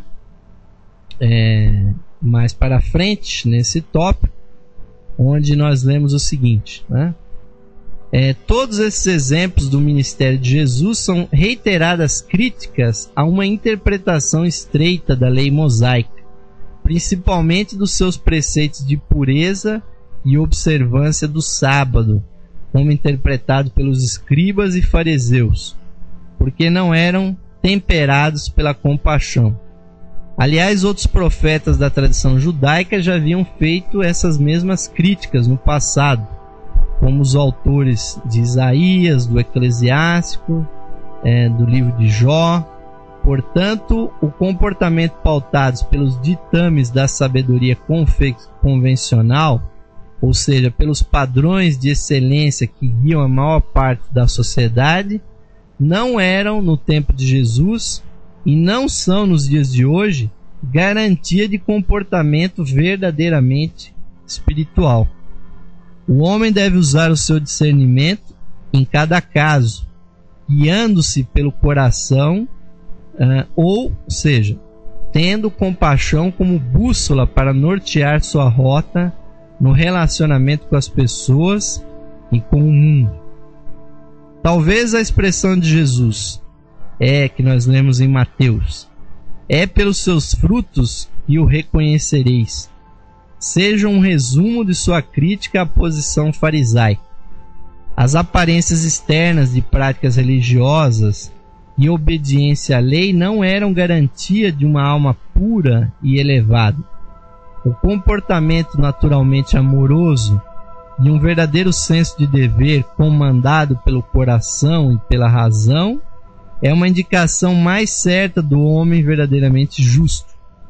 é, mais para frente, nesse tópico, onde nós lemos o seguinte, né? É, todos esses exemplos do ministério de Jesus são reiteradas críticas a uma interpretação estreita da lei mosaica, principalmente dos seus preceitos de pureza e observância do sábado, como interpretado pelos escribas e fariseus, porque não eram temperados pela compaixão. Aliás, outros profetas da tradição judaica já haviam feito essas mesmas críticas no passado, como os autores de Isaías, do Eclesiástico, é, do livro de Jó. Portanto, o comportamento pautado pelos ditames da sabedoria convencional, ou seja, pelos padrões de excelência que guiam a maior parte da sociedade, não eram, no tempo de Jesus, e não são nos dias de hoje, garantia de comportamento verdadeiramente espiritual. O homem deve usar o seu discernimento em cada caso, guiando-se pelo coração, uh, ou seja, tendo compaixão como bússola para nortear sua rota no relacionamento com as pessoas e com o mundo. Talvez a expressão de Jesus, é que nós lemos em Mateus, é pelos seus frutos que o reconhecereis, seja um resumo de sua crítica à posição farisaica. As aparências externas de práticas religiosas e obediência à lei não eram garantia de uma alma pura e elevada. O comportamento naturalmente amoroso e um verdadeiro senso de dever comandado pelo coração e pela razão é uma indicação mais certa do homem verdadeiramente justo.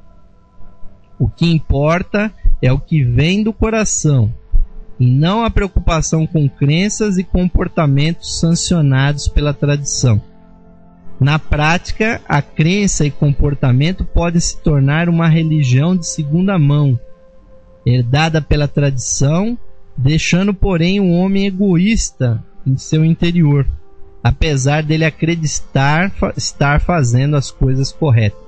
O que importa é o que vem do coração, e não a preocupação com crenças e comportamentos sancionados pela tradição. Na prática, a crença e comportamento podem se tornar uma religião de segunda mão, herdada pela tradição, deixando, porém, o homem egoísta em seu interior, apesar dele acreditar estar fazendo as coisas corretas.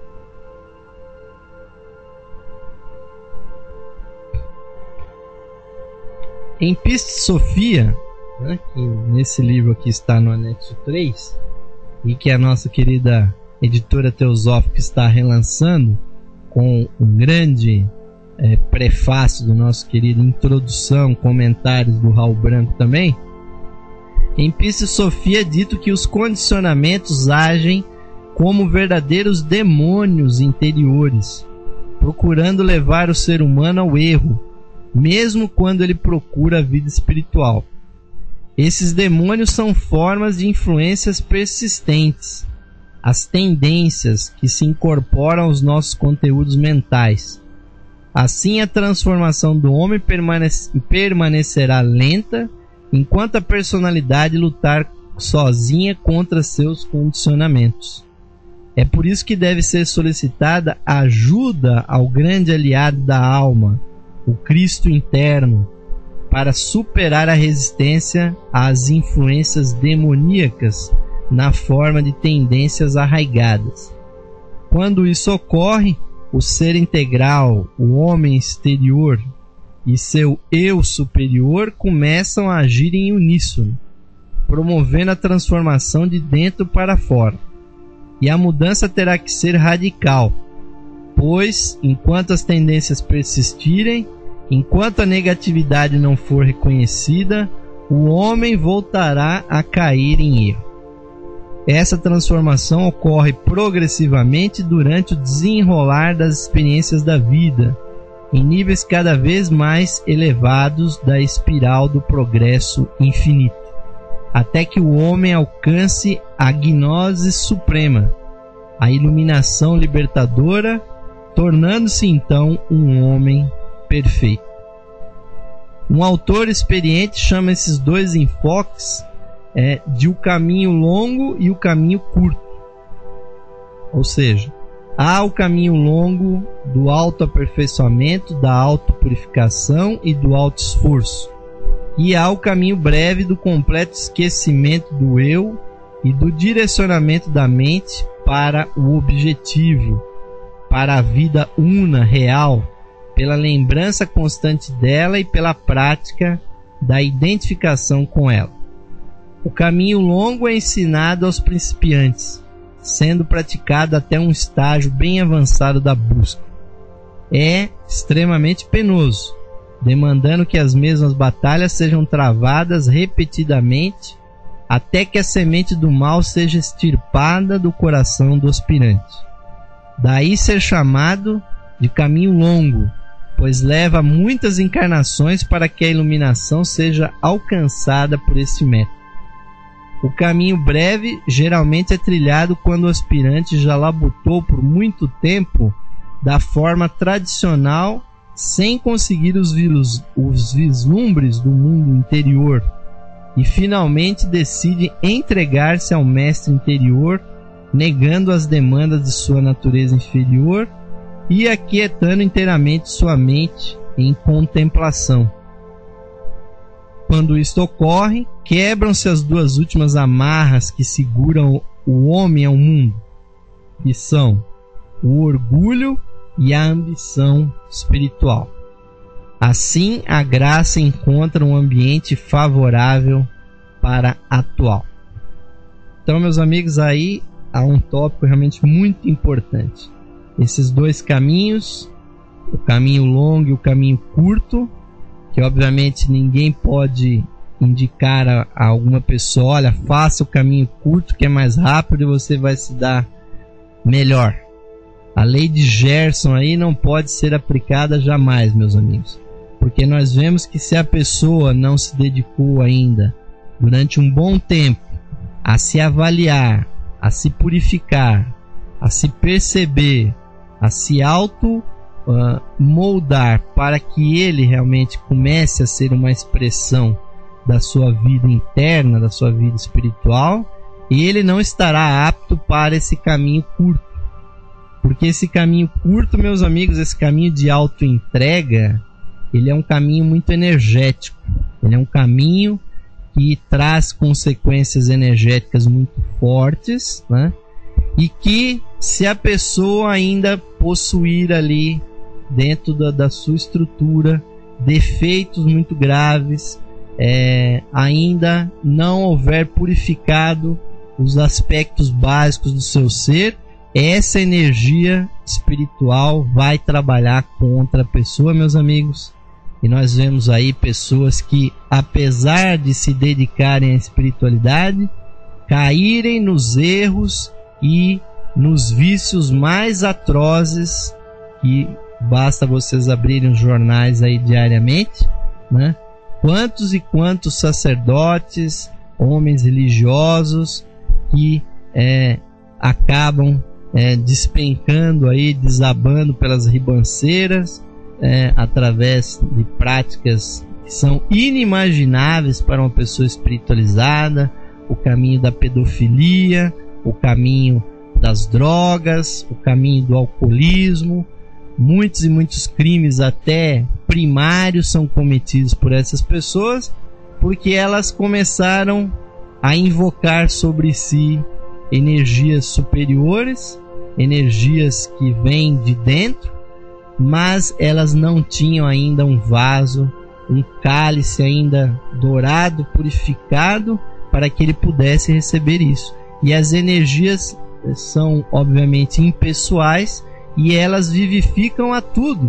Em Piste Sofia, né, que nesse livro aqui está no anexo três, e que a nossa querida editora Teosófica está relançando com um grande é, prefácio do nosso querido Introdução, comentários do Raul Branco também, Em Psicosofia é dito que os condicionamentos agem como verdadeiros demônios interiores, procurando levar o ser humano ao erro, mesmo quando ele procura a vida espiritual. Esses demônios são formas de influências persistentes, as tendências que se incorporam aos nossos conteúdos mentais. Assim, a transformação do homem permanece, permanecerá lenta, enquanto a personalidade lutar sozinha contra seus condicionamentos. É por isso que deve ser solicitada ajuda ao grande aliado da alma, o Cristo interno, para superar a resistência às influências demoníacas na forma de tendências arraigadas. Quando isso ocorre, o ser integral, o homem exterior e seu eu superior começam a agir em uníssono, promovendo a transformação de dentro para fora. E a mudança terá que ser radical, pois, enquanto as tendências persistirem, enquanto a negatividade não for reconhecida, o homem voltará a cair em erro. Essa transformação ocorre progressivamente durante o desenrolar das experiências da vida, em níveis cada vez mais elevados da espiral do progresso infinito, até que o homem alcance a gnose suprema, a iluminação libertadora, tornando-se então um homem perfeito. Um autor experiente chama esses dois enfoques é, de o caminho longo e o caminho curto. Ou seja, há o caminho longo do autoaperfeiçoamento, da autopurificação e do autoesforço. E há o caminho breve do completo esquecimento do eu e do direcionamento da mente para o objetivo, para a vida una, real, pela lembrança constante dela e pela prática da identificação com ela. O caminho longo é ensinado aos principiantes, sendo praticado até um estágio bem avançado da busca. É extremamente penoso, demandando que as mesmas batalhas sejam travadas repetidamente até que a semente do mal seja extirpada do coração do aspirante. Daí ser chamado de caminho longo, pois leva muitas encarnações para que a iluminação seja alcançada por esse método. O caminho breve geralmente é trilhado quando o aspirante já labutou por muito tempo da forma tradicional, sem conseguir os, vis os vislumbres do mundo interior, e finalmente decide entregar-se ao mestre interior, negando as demandas de sua natureza inferior e aquietando inteiramente sua mente em contemplação. Quando isto ocorre, quebram-se as duas últimas amarras que seguram o homem ao mundo, que são o orgulho e a ambição espiritual. Assim, a graça encontra um ambiente favorável para atuar. Então, meus amigos, aí há um tópico realmente muito importante. Esses dois caminhos, o caminho longo e o caminho curto, que obviamente ninguém pode indicar a, a alguma pessoa, olha, faça o caminho curto que é mais rápido e você vai se dar melhor. A lei de Gerson aí não pode ser aplicada jamais, meus amigos, porque nós vemos que se a pessoa não se dedicou ainda durante um bom tempo a se avaliar, a se purificar, a se perceber, a se auto uh, moldar para que ele realmente comece a ser uma expressão da sua vida interna, da sua vida espiritual, ele não estará apto para esse caminho curto. Porque esse caminho curto, meus amigos, esse caminho de auto-entrega, ele é um caminho muito energético. Ele é um caminho que traz consequências energéticas muito fortes, né? E que, se a pessoa ainda possuir ali, dentro da, da sua estrutura, defeitos muito graves, é, ainda não houver purificado os aspectos básicos do seu ser, essa energia espiritual vai trabalhar contra a pessoa, meus amigos. E nós vemos aí pessoas que apesar de se dedicarem à espiritualidade, caírem nos erros e nos vícios mais atrozes, que basta vocês abrirem os jornais aí diariamente, né? Quantos e quantos sacerdotes, homens religiosos que é, acabam é, despencando aí, desabando pelas ribanceiras, é, através de práticas que são inimagináveis para uma pessoa espiritualizada, o caminho da pedofilia, o caminho das drogas, o caminho do alcoolismo. Muitos e muitos crimes, até primários, são cometidos por essas pessoas porque elas começaram a invocar sobre si energias superiores, energias que vêm de dentro, mas elas não tinham ainda um vaso, um cálice ainda dourado, purificado, para que ele pudesse receber isso. E as energias são obviamente impessoais e elas vivificam a tudo.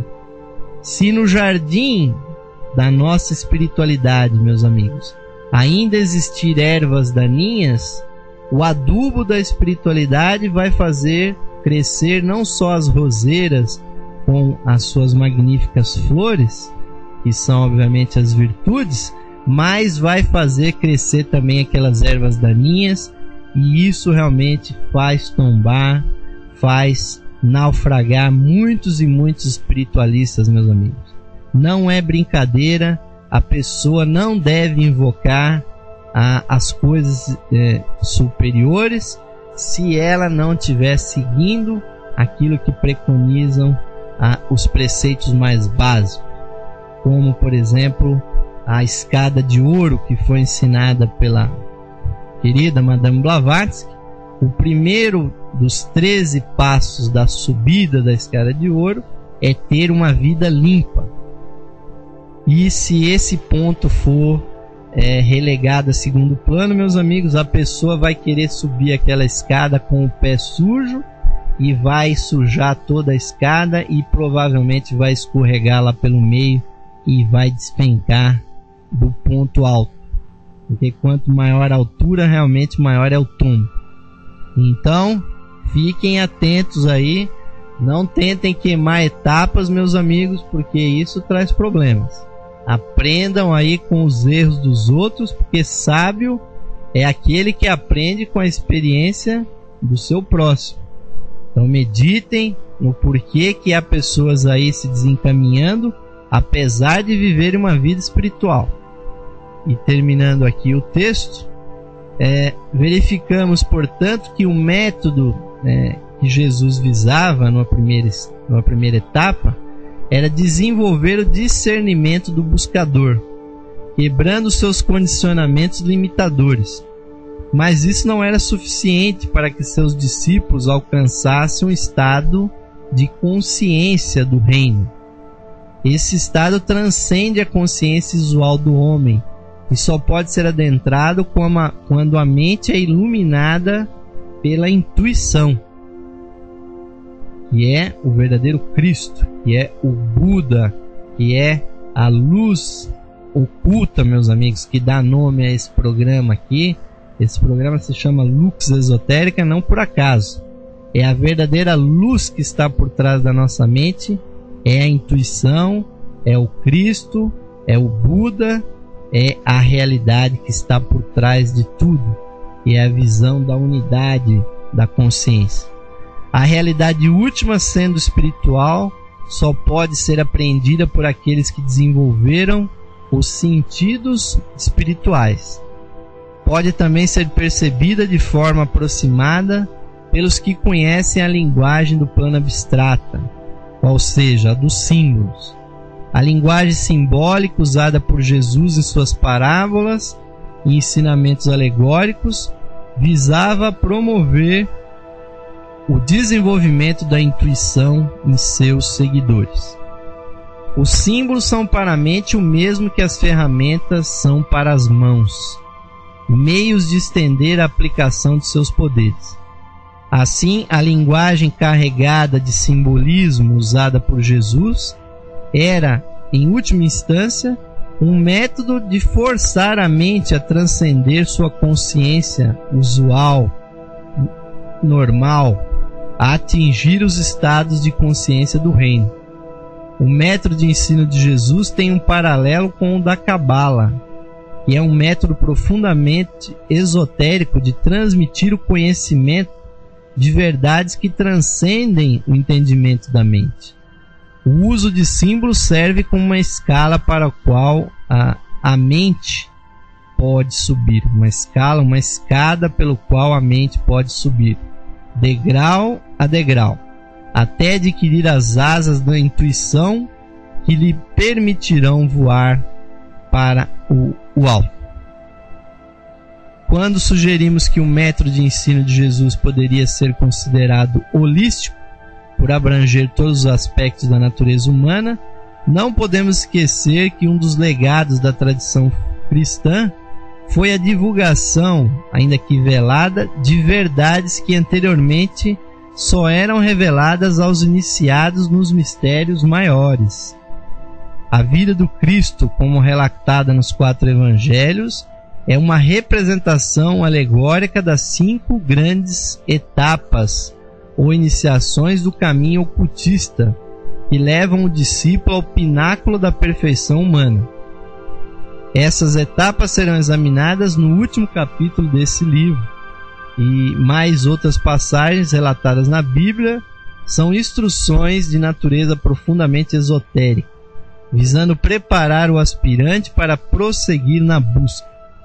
Se no jardim da nossa espiritualidade, meus amigos, ainda existir ervas daninhas, o adubo da espiritualidade vai fazer crescer não só as roseiras com as suas magníficas flores, que são obviamente as virtudes, mas vai fazer crescer também aquelas ervas daninhas, e isso realmente faz tombar, faz naufragar muitos e muitos espiritualistas, meus amigos. Não é brincadeira, a pessoa não deve invocar a, as coisas é, superiores se ela não estiver seguindo aquilo que preconizam a, os preceitos mais básicos, como por exemplo a escada de ouro que foi ensinada pela querida Madame Blavatsky. O primeiro dos treze passos da subida da escada de ouro é ter uma vida limpa. E se esse ponto for é, relegado a segundo plano, meus amigos, a pessoa vai querer subir aquela escada com o pé sujo e vai sujar toda a escada e provavelmente vai escorregar lá pelo meio e vai despencar do ponto alto. Porque quanto maior a altura, realmente maior é o tombo. Então, fiquem atentos aí, não tentem queimar etapas, meus amigos, porque isso traz problemas. Aprendam aí com os erros dos outros, porque sábio é aquele que aprende com a experiência do seu próximo. Então meditem no porquê que há pessoas aí se desencaminhando, apesar de viverem uma vida espiritual. E terminando aqui o texto, É, verificamos, portanto, que o método é, que Jesus visava numa primeira, numa primeira etapa era desenvolver o discernimento do buscador, quebrando seus condicionamentos limitadores. Mas isso não era suficiente para que seus discípulos alcançassem um estado de consciência do reino. Esse estado transcende a consciência visual do homem e só pode ser adentrado quando a mente é iluminada pela intuição, que é o verdadeiro Cristo, que é o Buda, que é a luz oculta, meus amigos, que dá nome a esse programa aqui. Esse programa se chama Lux Esotérica, não por acaso. É a verdadeira luz que está por trás da nossa mente, é a intuição, é o Cristo, é o Buda, é a realidade que está por trás de tudo, e é a visão da unidade da consciência. A realidade última, sendo espiritual, só pode ser apreendida por aqueles que desenvolveram os sentidos espirituais. Pode também ser percebida de forma aproximada pelos que conhecem a linguagem do plano abstrata, ou seja, a dos símbolos. A linguagem simbólica usada por Jesus em suas parábolas e ensinamentos alegóricos visava promover o desenvolvimento da intuição em seus seguidores. Os símbolos são para a mente o mesmo que as ferramentas são para as mãos, meios de estender a aplicação de seus poderes. Assim, a linguagem carregada de simbolismo usada por Jesus era, em última instância, um método de forçar a mente a transcender sua consciência usual, normal, a atingir os estados de consciência do reino. O método de ensino de Jesus tem um paralelo com o da Cabala, que é um método profundamente esotérico de transmitir o conhecimento de verdades que transcendem o entendimento da mente. O uso de símbolos serve como uma escala para a qual a, a mente pode subir. Uma escala, uma escada pelo qual a mente pode subir, degrau a degrau, até adquirir as asas da intuição que lhe permitirão voar para o, o alto. Quando sugerimos que o método de ensino de Jesus poderia ser considerado holístico, por abranger todos os aspectos da natureza humana, não podemos esquecer que um dos legados da tradição cristã foi a divulgação, ainda que velada, de verdades que anteriormente só eram reveladas aos iniciados nos mistérios maiores. A vida do Cristo, como relatada nos quatro evangelhos, é uma representação alegórica das cinco grandes etapas ou iniciações do caminho ocultista que levam o discípulo ao pináculo da perfeição humana. Essas etapas serão examinadas no último capítulo desse livro, e mais outras passagens relatadas na Bíblia são instruções de natureza profundamente esotérica, visando preparar o aspirante para prosseguir na busca.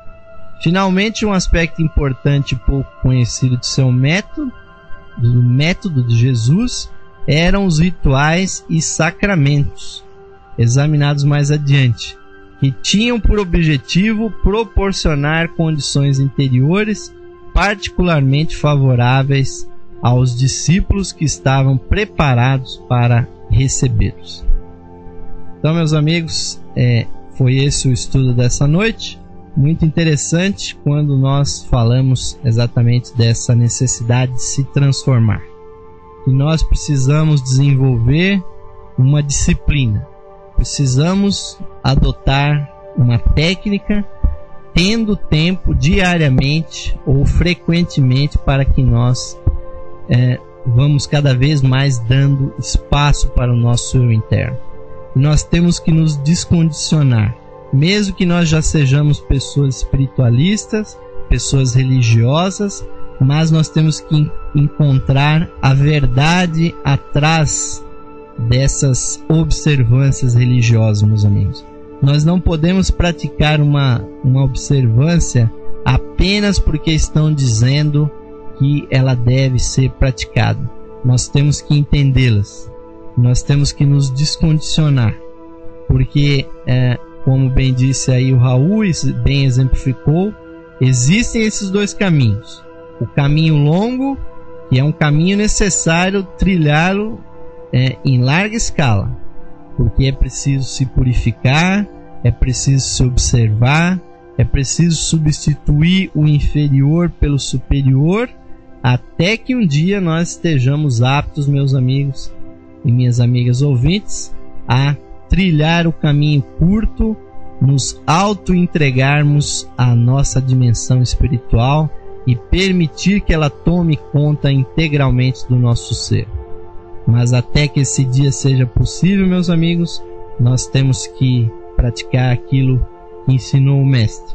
Finalmente, um aspecto importante e pouco conhecido de seu método, do método de Jesus, eram os rituais e sacramentos, examinados mais adiante, que tinham por objetivo proporcionar condições interiores particularmente favoráveis aos discípulos que estavam preparados para recebê-los. Então, meus amigos, é, foi esse o estudo dessa noite. Muito interessante quando nós falamos exatamente dessa necessidade de se transformar. E nós precisamos desenvolver uma disciplina. Precisamos adotar uma técnica, tendo tempo diariamente ou frequentemente, para que nós é, vamos cada vez mais dando espaço para o nosso eu interno. E nós temos que nos descondicionar. Mesmo que nós já sejamos pessoas espiritualistas, pessoas religiosas, mas nós temos que encontrar a verdade atrás dessas observâncias religiosas, meus amigos. Nós não podemos praticar uma, uma observância apenas porque estão dizendo que ela deve ser praticada. Nós temos que entendê-las. Nós temos que nos descondicionar. Porque, é, como bem disse aí o Raul, e bem exemplificou, existem esses dois caminhos. O caminho longo, que é um caminho necessário trilhá-lo é, em larga escala, porque é preciso se purificar, é preciso se observar, é preciso substituir o inferior pelo superior, até que um dia nós estejamos aptos, meus amigos e minhas amigas ouvintes, a trilhar o caminho curto, nos auto-entregarmos à nossa dimensão espiritual e permitir que ela tome conta integralmente do nosso ser. Mas até que esse dia seja possível, meus amigos, nós temos que praticar aquilo que ensinou o Mestre: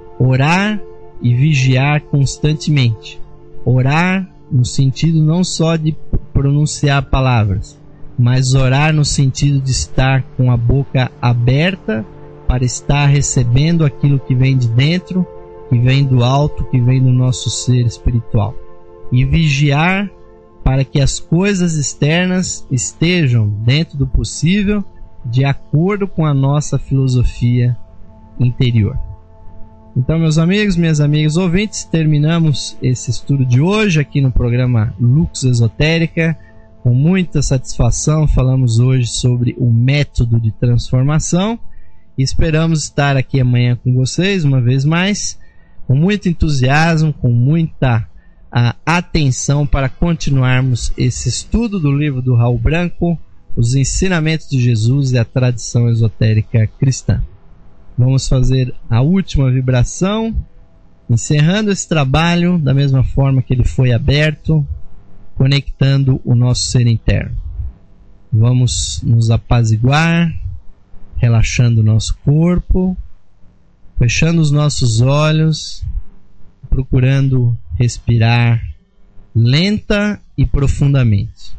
orar e vigiar constantemente. Orar no sentido não só de pronunciar palavras, mas orar no sentido de estar com a boca aberta para estar recebendo aquilo que vem de dentro, que vem do alto, que vem do nosso ser espiritual. E vigiar para que as coisas externas estejam, dentro do possível, de acordo com a nossa filosofia interior. Então, meus amigos, minhas amigas ouvintes, terminamos esse estudo de hoje aqui no programa Lux Esotérica. Com muita satisfação, falamos hoje sobre o método de transformação. E esperamos estar aqui amanhã com vocês, uma vez mais, com muito entusiasmo, com muita a, atenção para continuarmos esse estudo do livro do Raul Branco, Os Ensinamentos de Jesus e a Tradição Esotérica Cristã. Vamos fazer a última vibração, encerrando esse trabalho da mesma forma que ele foi aberto, conectando o nosso ser interno. Vamos nos apaziguar, relaxando o nosso corpo, fechando os nossos olhos, procurando respirar lenta e profundamente.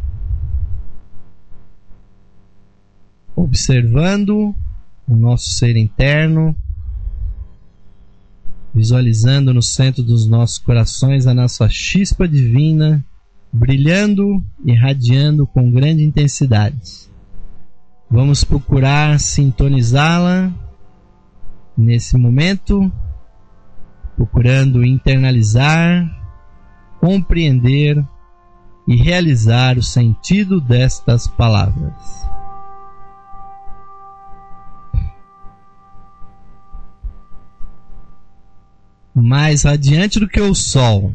Observando o nosso ser interno, visualizando no centro dos nossos corações a nossa chispa divina, brilhando e irradiando com grande intensidade. Vamos procurar sintonizá-la nesse momento, procurando internalizar, compreender e realizar o sentido destas palavras. Mais radiante do que o sol,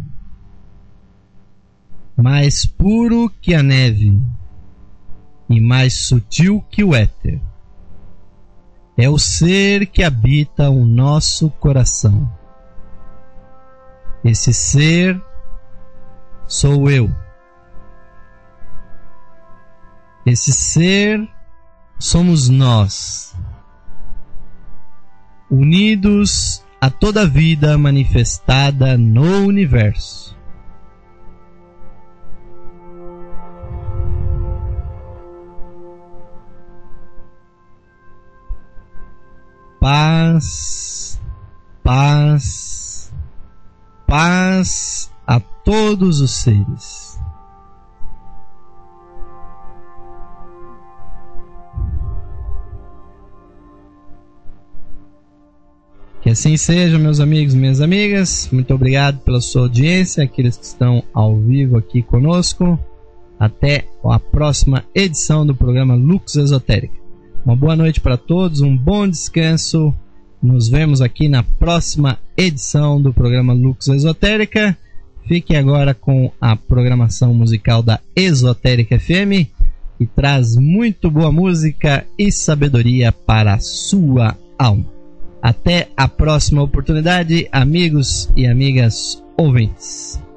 mais puro que a neve e mais sutil que o éter, é o ser que habita o nosso coração. Esse ser sou eu. Esse ser somos nós, unidos a toda a vida manifestada no universo. Paz, paz, paz a todos os seres. Que assim seja, meus amigos e minhas amigas. Muito obrigado pela sua audiência, aqueles que estão ao vivo aqui conosco. Até a próxima edição do programa Lux Esotérica. Uma boa noite para todos, um bom descanso. Nos vemos aqui na próxima edição do programa Lux Esotérica. Fiquem agora com a programação musical da Esotérica F M, que traz muito boa música e sabedoria para a sua alma. Até a próxima oportunidade, amigos e amigas ouvintes.